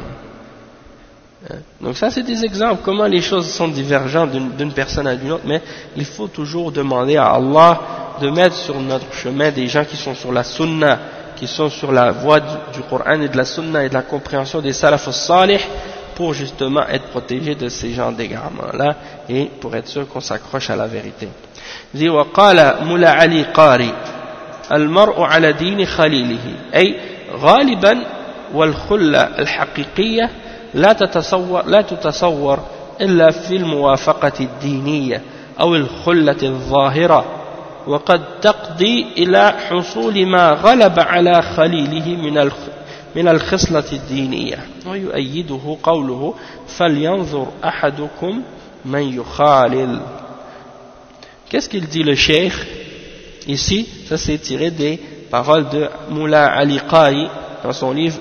Donc ça, c'est des exemples, comment les choses sont divergentes d'une personne à une autre, mais il faut toujours demander à Allah de mettre sur notre chemin des gens qui sont sur la sunna, qui sont sur la voie du Coran et de la sunna et de la compréhension des salaf as-salih, pour justement être protégé de ces genres d'égarements-là et pour être sûr qu'on s'accroche à la vérité. Il dit وقال ملا علي قاري المرء على دين خليله أي غالبا والخلة الحقيقية لا تتصور إلا في الموافقة الدينية أو الخلة الظاهرة وقد تقضي إلى حصول ما غلب على خليله من الخصلة الدينية ويؤيده قوله فلينظر أحدكم من يخالل. Qu'est-ce qu'il dit le cheikh ici? Ça c'est tiré des paroles de Moula Ali Qari dans son livre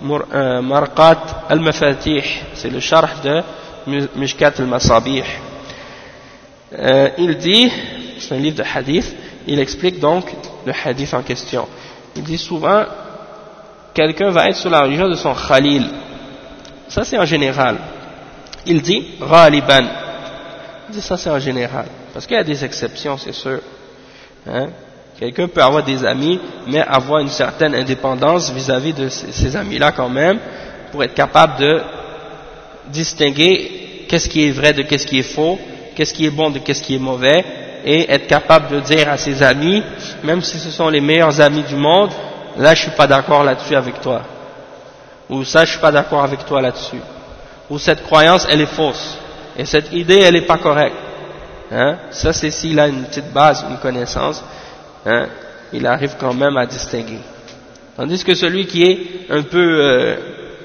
Marqat al-Mafatih, c'est le sharh de Mishkat al-Masabih. Il dit, c'est un livre de hadith, il explique donc le hadith en question. Il dit souvent, quelqu'un va être sur la religion de son khalil. Ça c'est en général. Il dit ghaliban. Il dit ça c'est en général. Parce qu'il y a des exceptions, c'est sûr. Hein? Quelqu'un peut avoir des amis, mais avoir une certaine indépendance vis-à-vis de ces amis-là quand même, pour être capable de distinguer qu'est-ce qui est vrai de qu'est-ce qui est faux, qu'est-ce qui est bon de qu'est-ce qui est mauvais, et être capable de dire à ses amis, même si ce sont les meilleurs amis du monde, là je suis pas d'accord là-dessus avec toi, ou ça je suis pas d'accord avec toi là-dessus, ou cette croyance elle est fausse, et cette idée elle est pas correcte. Hein? Ça c'est s'il a une petite base, une connaissance, hein? Il arrive quand même à distinguer. Tandis que celui qui est un peu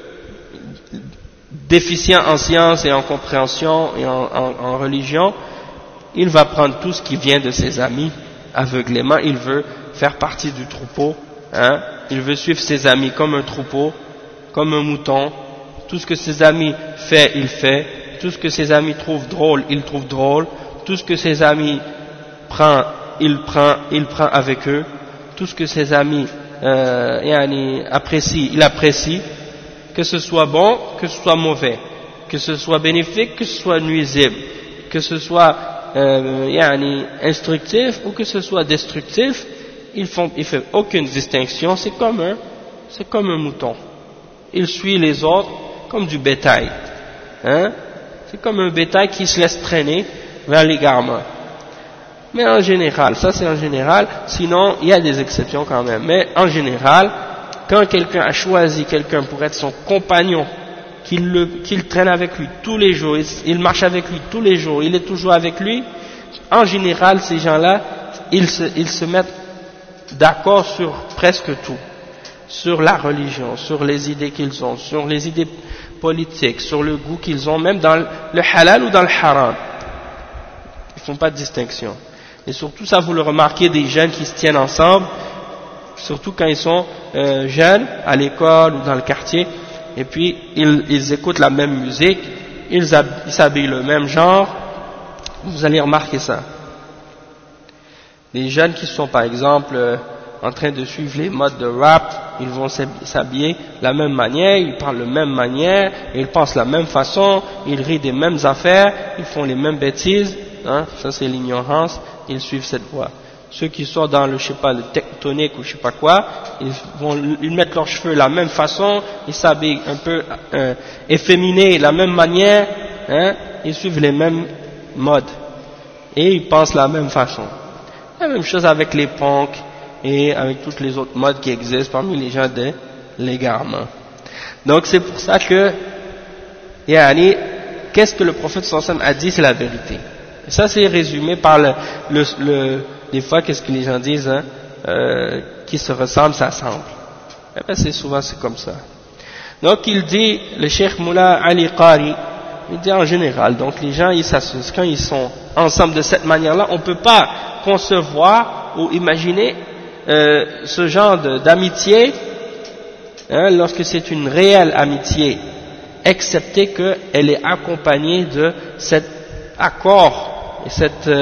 déficient en science et en compréhension et en religion, il va prendre tout ce qui vient de ses amis aveuglément, il veut faire partie du troupeau, hein? Il veut suivre ses amis comme un troupeau, comme un mouton, tout ce que ses amis font, il fait, tout ce que ses amis trouvent drôle, il trouve drôle, tout ce que ses amis prend, il prend avec eux, tout ce que ses amis apprécient, il apprécie, que ce soit bon, que ce soit mauvais, que ce soit bénéfique, que ce soit nuisible, que ce soit instructif ou que ce soit destructif, il fait aucune distinction, c'est comme un mouton. Il suit les autres comme du bétail. Hein? C'est comme un bétail qui se laisse traîner vers l'égarement. Mais en général, ça c'est en général, sinon il y a des exceptions quand même, mais en général, quand quelqu'un a choisi quelqu'un pour être son compagnon, qu'il traîne avec lui tous les jours, il marche avec lui tous les jours, il est toujours avec lui, en général ces gens-là, ils se mettent d'accord sur presque tout, sur la religion, sur les idées qu'ils ont, sur les idées politiques, sur le goût qu'ils ont, même dans le halal ou dans le haram. Ils ne font pas de distinction. Et surtout ça, vous le remarquez, des jeunes qui se tiennent ensemble, surtout quand ils sont jeunes, à l'école ou dans le quartier, et puis ils écoutent la même musique, ils s'habillent le même genre, vous allez remarquer ça. Les jeunes qui sont par exemple en train de suivre les modes de rap, ils vont s'habiller de la même manière, ils parlent de la même manière, ils pensent de la même façon, ils rient des mêmes affaires, ils font les mêmes bêtises, hein, ça c'est l'ignorance, ils suivent cette voie. Ceux qui sont dans le, je sais pas, le tectonique ou je sais pas quoi, ils mettent leurs cheveux de la même façon, ils s'habillent un peu efféminés de la même manière, hein, ils suivent les mêmes modes et ils pensent de la même façon. La même chose avec les punks et avec toutes les autres modes qui existent parmi les gens de l'égarement. Donc c'est pour ça que, yani, qu'est-ce que le prophète sallallahu alayhi wa sallam a dit, c'est la vérité. Et ça c'est résumé par des fois qu'est-ce que les gens disent, hein, qui se ressemblent, s'assemblent. Eh bien c'est comme ça. Donc il dit, le Cheikh Moula Ali Qari, il dit en général, donc les gens quand ils sont ensemble de cette manière-là, on ne peut pas concevoir ou imaginer ce genre d'amitié, hein, lorsque c'est une réelle amitié, excepté qu'elle est accompagnée de cet accord et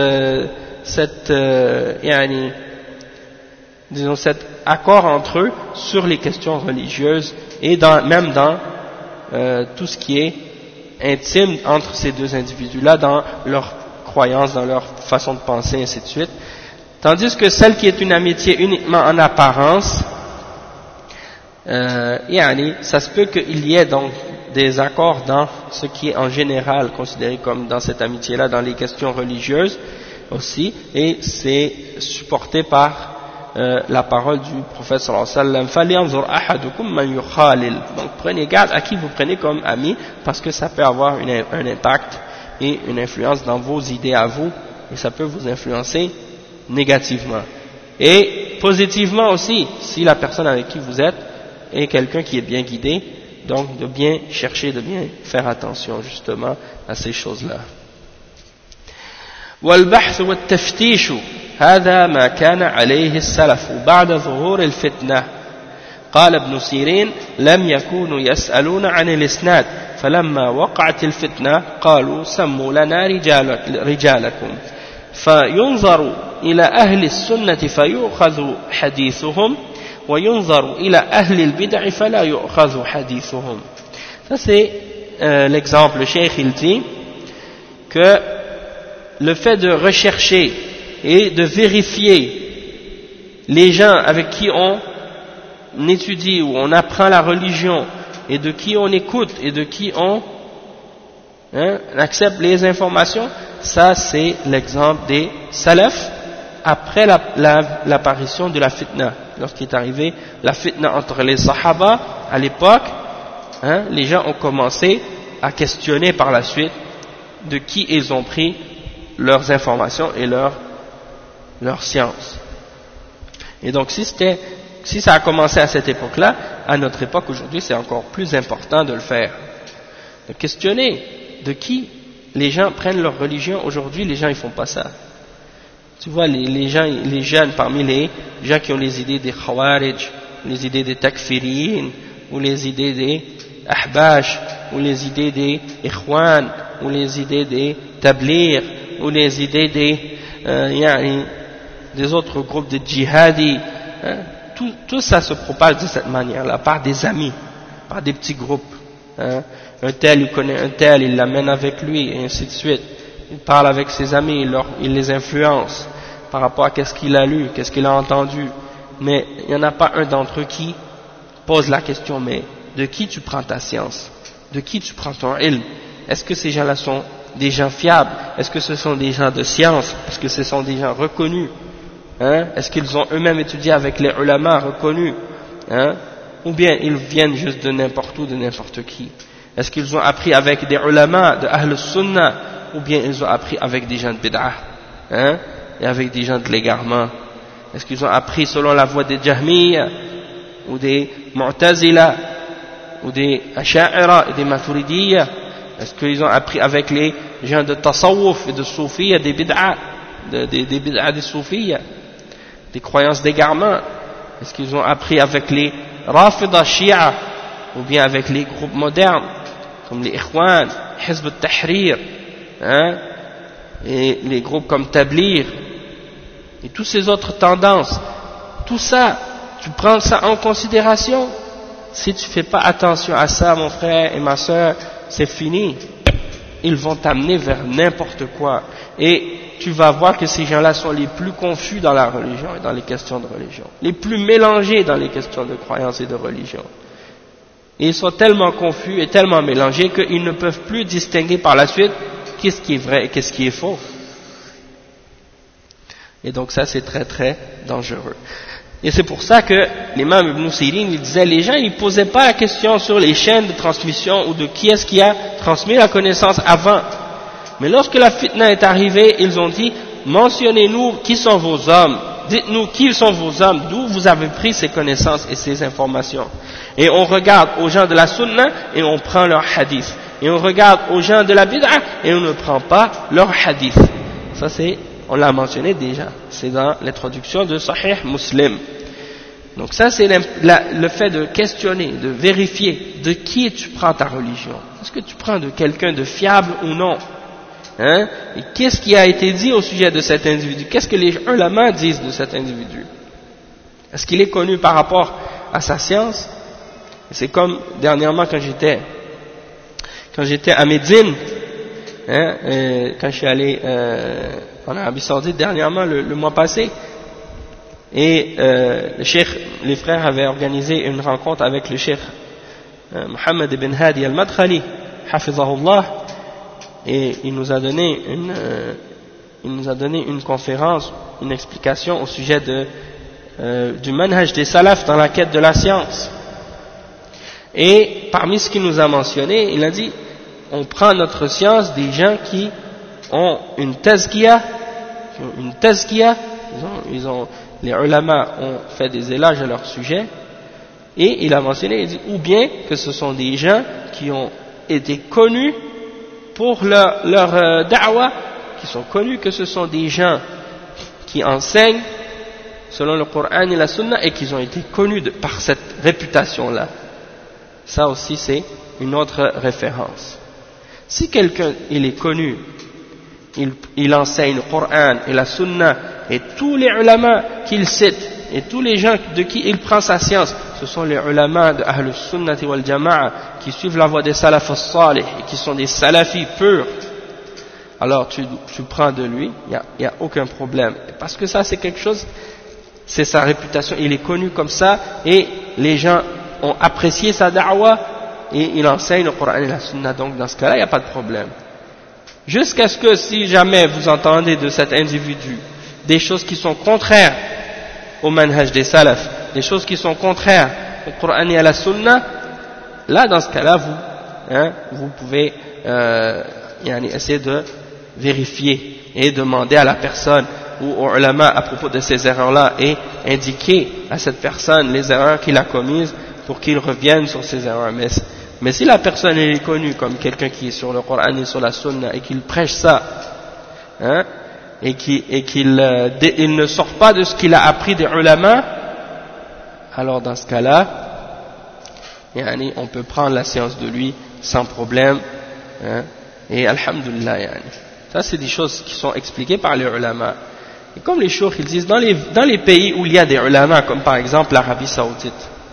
cet accord entre eux sur les questions religieuses et même dans tout ce qui est intime entre ces deux individus-là, dans leur croyance, dans leur façon de penser, ainsi de suite. Tandis que celle qui est une amitié uniquement en apparence, ça se peut qu'il y ait donc des accords dans ce qui est en général considéré comme dans cette amitié-là, dans les questions religieuses aussi, et c'est supporté par la parole du prophète sallallahu alayhi wa sallam. Donc prenez garde à qui vous prenez comme ami, parce que ça peut avoir un impact et une influence dans vos idées à vous, et ça peut vous influencer négativement. Et positivement aussi, si la personne avec qui vous êtes est quelqu'un qui est bien guidé, donc de bien chercher, de bien faire attention justement à ces choses-là. والبحث والتفتيش هذا ما كان عليه السلف بعد ظهور الفتنة. قال ابن سيرين لم يكونوا يسألون عن الإسناد فلما وقعت الفتنة قالوا سموا لنا رجالكم فينظر إلى أهل السنة فيؤخذ حديثهم وينظر إلى أهل البدع فلا يؤخذ حديثهم. Ça c'est l'exemple. Le cheikh il dit que le fait de rechercher et de vérifier les gens avec qui on étudie ou on apprend la religion et de qui on écoute et de qui on accepte les informations, ça c'est l'exemple des salafs après l'apparition de la fitna. Lorsqu'il est arrivé la fitna entre les sahaba à l'époque, les gens ont commencé à questionner par la suite de qui ils ont pris leurs informations et leur science. Et donc si ça a commencé à cette époque-là, à notre époque aujourd'hui, c'est encore plus important de le faire. De questionner de qui les gens prennent leur religion. Aujourd'hui, les gens ils font pas ça. Tu vois, les jeunes parmi les gens qui ont les idées des khawarij, les idées des takfiriyin, ou les idées des ahbash, ou les idées des ikhwan, ou les idées des tablir, ou les idées des autres groupes de djihadis, tout ça se propage de cette manière-là, par des amis, par des petits groupes. Un tel, il connaît un tel, il l'amène avec lui, et ainsi de suite. Il parle avec ses amis, il les influence par rapport à qu'est-ce qu'il a lu, qu'est-ce qu'il a entendu. Mais il n'y en a pas un d'entre eux qui pose la question, mais de qui tu prends ta science? De qui tu prends ton ilm? Est-ce que ces gens-là sont des gens fiables? Est-ce que ce sont des gens de science? Est-ce que ce sont des gens reconnus? Est-ce qu'ils ont eux-mêmes étudié avec les ulama reconnus? Ou bien ils viennent juste de n'importe où, de n'importe qui? Est-ce qu'ils ont appris avec des ulama de Ahl Sunnah, ou bien ils ont appris avec des gens de bid'ah, et avec des gens de l'égarement? Est-ce qu'ils ont appris selon la voie des Jahmiyyah, ou des Mu'tazila, ou des Asha'ira et des Maturidiyya? Est-ce qu'ils ont appris avec les gens de Tasawwuf et de Soufiyya, des bid'ah? des bid'a des soufis, des croyances d'égarement? Est-ce qu'ils ont appris avec les Rafida Shia ou bien avec les groupes modernes comme les Ikhwan, Hizb al-Tahrir, hein, et les groupes comme Tabligh et toutes ces autres tendances? Tout ça, tu prends ça en considération. Si tu fais pas attention à ça, mon frère et ma soeur, c'est fini. Ils vont t'amener vers n'importe quoi. Et tu vas voir que ces gens-là sont les plus confus dans la religion et dans les questions de religion, les plus mélangés dans les questions de croyance et de religion. Et ils sont tellement confus et tellement mélangés qu'ils ne peuvent plus distinguer par la suite qu'est-ce qui est vrai et qu'est-ce qui est faux. Et donc ça, c'est très très dangereux. Et c'est pour ça que l'imam Ibn Sirin, il disait, les gens, ils posaient pas la question sur les chaînes de transmission ou de qui est-ce qui a transmis la connaissance avant. Mais lorsque la fitna est arrivée, ils ont dit, mentionnez-nous qui sont vos hommes, dites-nous qui sont vos hommes, d'où vous avez pris ces connaissances et ces informations. Et on regarde aux gens de la sunna et on prend leur hadith. Et on regarde aux gens de la bid'a et on ne prend pas leur hadith. Ça c'est, on l'a mentionné déjà, c'est dans l'introduction de Sahih Muslim. Donc ça c'est le fait de questionner, de vérifier de qui tu prends ta religion. Est-ce que tu prends de quelqu'un de fiable ou non? Hein? Et qu'est-ce qui a été dit au sujet de cet individu? Qu'est-ce que les ulama disent de cet individu? Est-ce qu'il est connu par rapport à sa science? C'est comme dernièrement quand j'étais à Médine, hein, quand je suis allé en Arabie Saoudite dernièrement le mois passé, et les frères avaient organisé une rencontre avec le cheikh Mohammed ibn Hadi al-Madkhali, hafizahullah, et il nous a donné une conférence, une explication au sujet du manhaj des salafs dans la quête de la science. Et parmi ce qu'il nous a mentionné, il a dit, on prend notre science des gens qui ont une tazkiya, les ulama ont fait des éloges à leur sujet, et il a mentionné, il dit, ou bien que ce sont des gens qui ont été connus pour leur da'wa, qui sont connus que ce sont des gens qui enseignent selon le Coran et la Sunna et qui ont été connus par cette réputation-là. Ça aussi c'est une autre référence. Si quelqu'un il est connu, il enseigne le Coran et la Sunna, et tous les ulama qu'il cite et tous les gens de qui il prend sa science, ce sont les ulama de Ahlus Sunnati wal Jama'a qui suivent la voie des salaf as-salih et qui sont des salafis purs, alors tu prends de lui, il n'y a aucun problème, parce que ça c'est quelque chose, c'est sa réputation, il est connu comme ça et les gens ont apprécié sa da'wa et il enseigne le Coran et la Sunna, donc dans ce cas-là il n'y a pas de problème. Jusqu'à ce que si jamais vous entendez de cet individu des choses qui sont contraires au manhaj des salaf, des choses qui sont contraires au Coran et à la Sunna, là dans ce cas-là vous pouvez essayer de vérifier et demander à la personne ou au ulama à propos de ces erreurs-là et indiquer à cette personne les erreurs qu'il a commises pour qu'il revienne sur ces erreurs. Mais si la personne est connue comme quelqu'un qui est sur le Coran et sur la Sunna et qu'il prêche ça, hein, et qu'il ne sort pas de ce qu'il a appris des ulama, alors dans ce cas-là, on peut prendre la science de lui sans problème, hein, et alhamdulillah, ça c'est des choses qui sont expliquées par les ulama. Et comme les shoukhs ils disent, dans les pays où il y a des ulama, comme par exemple l'Arabie Saoudite,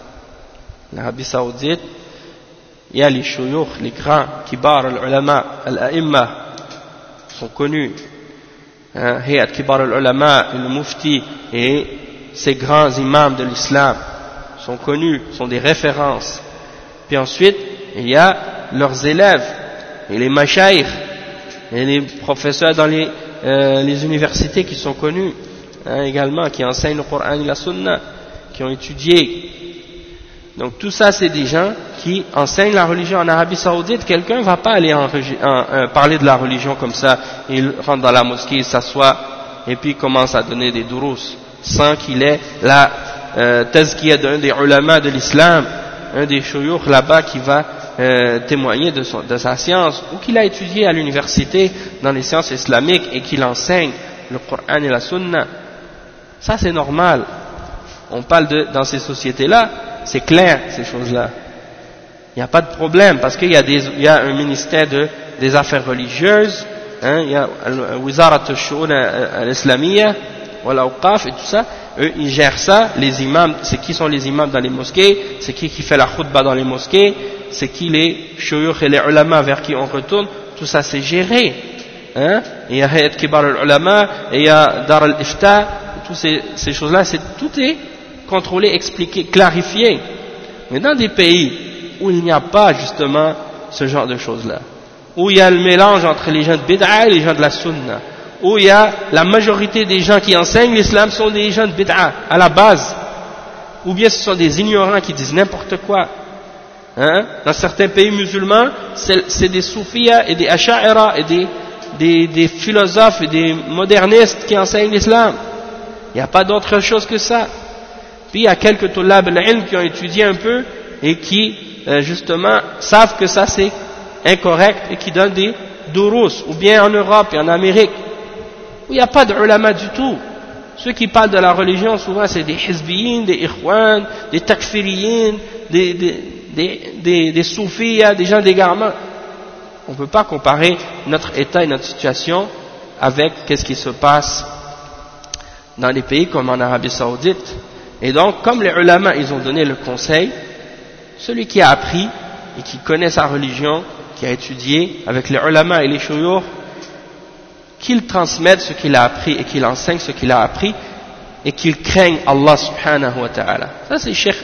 il y a les shouyoukh, les grands, kibar al-ulama, al-a'imma, sont connus, Hayat kibar al-ulama, le mufti et ces grands imams de l'islam sont connus, sont des références. Puis ensuite, il y a leurs élèves, et les mashayikh, et les professeurs dans les universités qui sont connus, également, qui enseignent le Coran et la Sunna, qui ont étudié. Donc tout ça c'est des gens qui enseignent la religion en Arabie Saoudite. Quelqu'un ne va pas aller parler de la religion comme ça, il rentre dans la mosquée, il s'assoit et puis commence à donner des durous sans qu'il ait la tazkiya d'un des ulama de l'islam, un des shouyoukh là-bas qui va témoigner de sa science, ou qu'il a étudié à l'université dans les sciences islamiques et qu'il enseigne le Coran et la Sunna. Ça c'est normal. On parle dans ces sociétés-là, c'est clair ces choses-là. Il n'y a pas de problème parce qu'il y a un ministère des affaires religieuses, hein, il y a Wizarat al-Shu'un al-Islamiyya, wal-Awqaf et tout ça. Eux, ils gèrent ça. Les imams, c'est qui sont les imams dans les mosquées, c'est qui fait la khutbah dans les mosquées, c'est qui les shuyukh et les ulama vers qui on retourne. Tout ça c'est géré. Hein? Il y a Hayat Kibar al-Ulama, et il y a Dar al-Ifta, toutes ces choses-là, tout est contrôlé, expliqué, clarifié. Mais dans des pays où il n'y a pas justement ce genre de choses-là, où il y a le mélange entre les gens de bid'a et les gens de la sunna, où il y a la majorité des gens qui enseignent l'islam sont des gens de bid'a à la base, ou bien ce sont des ignorants qui disent n'importe quoi. Hein? Dans certains pays musulmans, c'est des soufiyas et des asha'ira et des philosophes et des modernistes qui enseignent l'islam. Il n'y a pas d'autre chose que ça. Puis il y a quelques tulab al-ilm qui ont étudié un peu et qui justement savent que ça c'est incorrect et qui donnent des durus, ou bien en Europe et en Amérique où il n'y a pas de ulama du tout. Ceux qui parlent de la religion souvent c'est des hizbiyin, des ikhwan, des takfiriyin, des soufiyas, des gens d'égarement. On ne peut pas comparer notre état et notre situation avec qu'est-ce qui se passe dans des pays comme en Arabie Saoudite. Et donc, comme les ulama, ils ont donné le conseil, celui qui a appris et qui connaît sa religion, qui a étudié avec les ulama et les shuyukh, qu'il transmette ce qu'il a appris et qu'il enseigne ce qu'il a appris et qu'il craigne Allah subhanahu wa ta'ala. Ça c'est Cheikh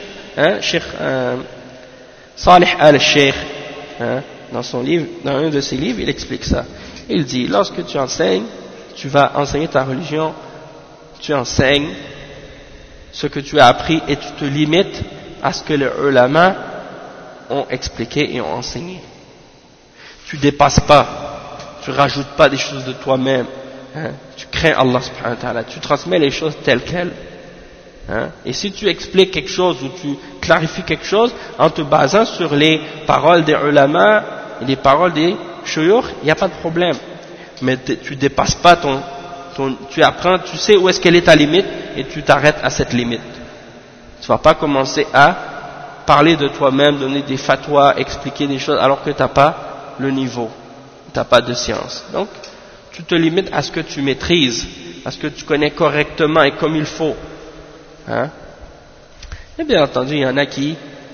Salih al-Sheikh, dans son livre, dans un de ses livres, il explique ça. Il dit, lorsque tu enseignes, tu vas enseigner ta religion, tu enseignes ce que tu as appris et tu te limites à ce que les ulama ont expliqué et ont enseigné. Tu dépasses pas, tu rajoutes pas des choses de toi-même, hein. Tu crains Allah subhanahu wa ta'ala, tu transmets les choses telles quelles. Hein. Et si tu expliques quelque chose ou tu clarifies quelque chose en te basant sur les paroles des ulama et les paroles des shuyukh, il n'y a pas de problème. Mais tu dépasses pas tu apprends, tu sais où est-ce qu'elle est ta limite et tu t'arrêtes à cette limite. Tu vas pas commencer à parler de toi-même, donner des fatwas, expliquer des choses alors que tu n'as pas le niveau, tu n'as pas de science. Donc, tu te limites à ce que tu maîtrises, à ce que tu connais correctement et comme il faut. Hein? Et bien entendu, il y en a qui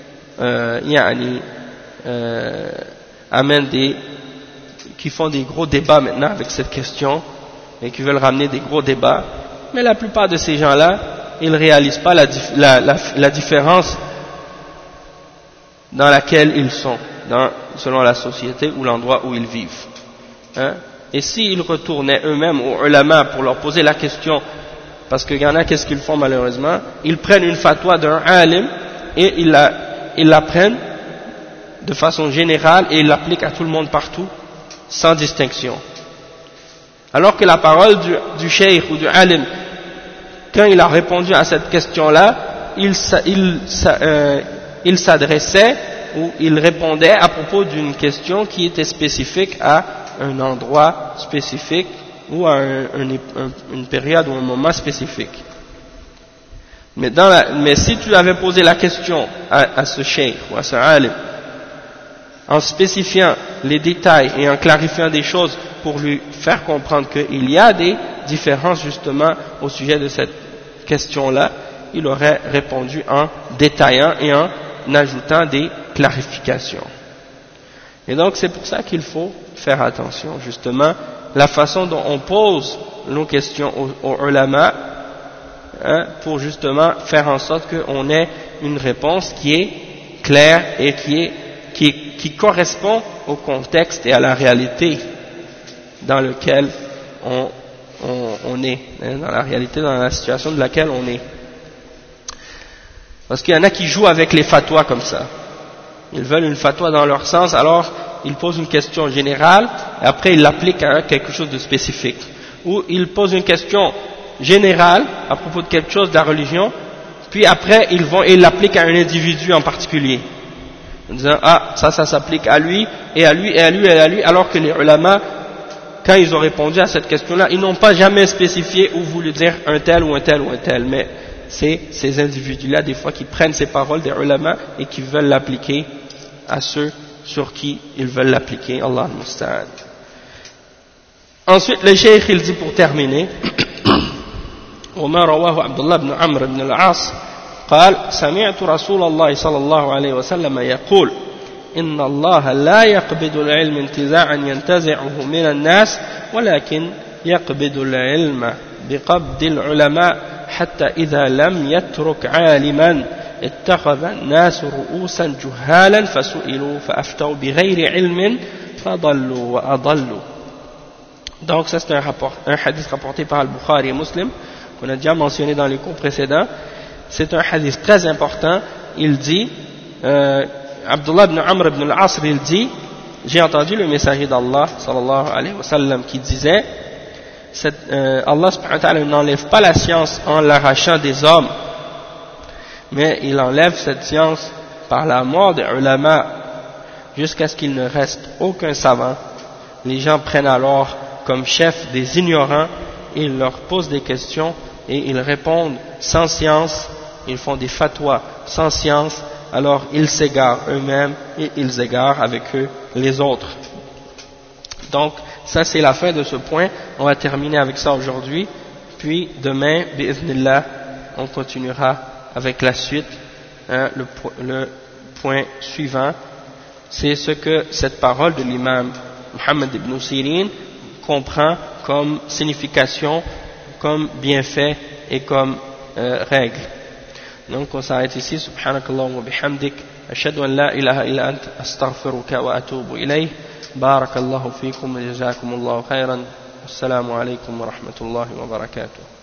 amènent qui font des gros débats maintenant avec cette question et qui veulent ramener des gros débats, mais la plupart de ces gens-là, ils ne réalisent pas la différence dans laquelle ils sont, selon la société ou l'endroit où ils vivent. Hein? Et s'ils retournaient eux-mêmes aux ulama pour leur poser la question, parce qu'il y en a, qu'est-ce qu'ils font malheureusement? Ils prennent une fatwa d'un alim et ils la prennent de façon générale et ils l'appliquent à tout le monde partout, sans distinction. Alors que la parole du cheikh ou du alim, quand il a répondu à cette question-là, il s'adressait ou il répondait à propos d'une question qui était spécifique à un endroit spécifique ou à une période ou un moment spécifique. Mais si tu avais posé la question à ce cheikh ou à ce alim, en spécifiant les détails et en clarifiant des choses pour lui faire comprendre qu'il y a des différences justement au sujet de cette question-là, il aurait répondu en détaillant et en ajoutant des clarifications. Et donc c'est pour ça qu'il faut faire attention justement la façon dont on pose nos questions aux ulama, hein, pour justement faire en sorte qu'on ait une réponse qui est claire et qui correspond au contexte et à la réalité dans lequel on est, hein, dans la réalité, dans la situation de laquelle on est. Parce qu'il y en a qui jouent avec les fatwas comme ça. Ils veulent une fatwa dans leur sens, alors ils posent une question générale, et après ils l'appliquent à quelque chose de spécifique. Ou ils posent une question générale à propos de quelque chose de la religion, puis après ils l'appliquent à un individu en particulier. En disant, ça s'applique à lui, et à lui, et à lui, et à lui, alors que les ulama, quand ils ont répondu à cette question-là, ils n'ont pas jamais spécifié ou voulu dire un tel ou un tel ou un tel, mais c'est ces individus-là, des fois, qui prennent ces paroles des ulama et qui veulent l'appliquer à ceux sur qui ils veulent l'appliquer. Allah al-Musta'an. Ensuite, le cheikh, il dit pour terminer, وما رواه عبد الله بن عمرو بن العاص قال سمعت رسول الله صلى الله عليه وسلم يقول إن الله لا يقبض العلم انتزاعا ينتزعه من الناس ولكن يقبض العلم بقبض العلماء حتى إذا لم يترك عالما اتخذ الناس رؤوسا جهالا فسئلوا فأفتوا بغير علم فضلوا وأضلوا. Donc ça c'est un hadith rapporté par Al-Bukhari et Muslim qu'on a déjà mentionné dans les cours précédents. C'est un hadith très important. Il dit, Abdullah ibn Amr ibn al-Asr, il dit, j'ai entendu le messager d'Allah sallallahu alayhi wa sallam qui disait, Allah subhanahu wa ta'ala n'enlève pas la science en l'arrachant des hommes, mais il enlève cette science par la mort des ulama jusqu'à ce qu'il ne reste aucun savant. Les gens prennent alors comme chef des ignorants, ils leur posent des questions et ils répondent sans science, ils font des fatwas sans science, alors ils s'égarent eux-mêmes et ils égarent avec eux les autres. Donc ça c'est la fin de ce point, on va terminer avec ça aujourd'hui, puis demain, bi'idhnillah, on continuera avec la suite. Le point suivant, c'est ce que cette parole de l'imam Muhammad ibn Sirin comprend comme signification, comme bienfait et comme règle. Donc on s'arrête ici. Subhanakallahumma bihamdik, ashhadu an la ilaha illa ant, astaghfiruka wa atubu ilayh. Barakallahu fikum wa jazakumullahu khairan. Assalamu alaykum wa rahmatullahi wa barakatuh.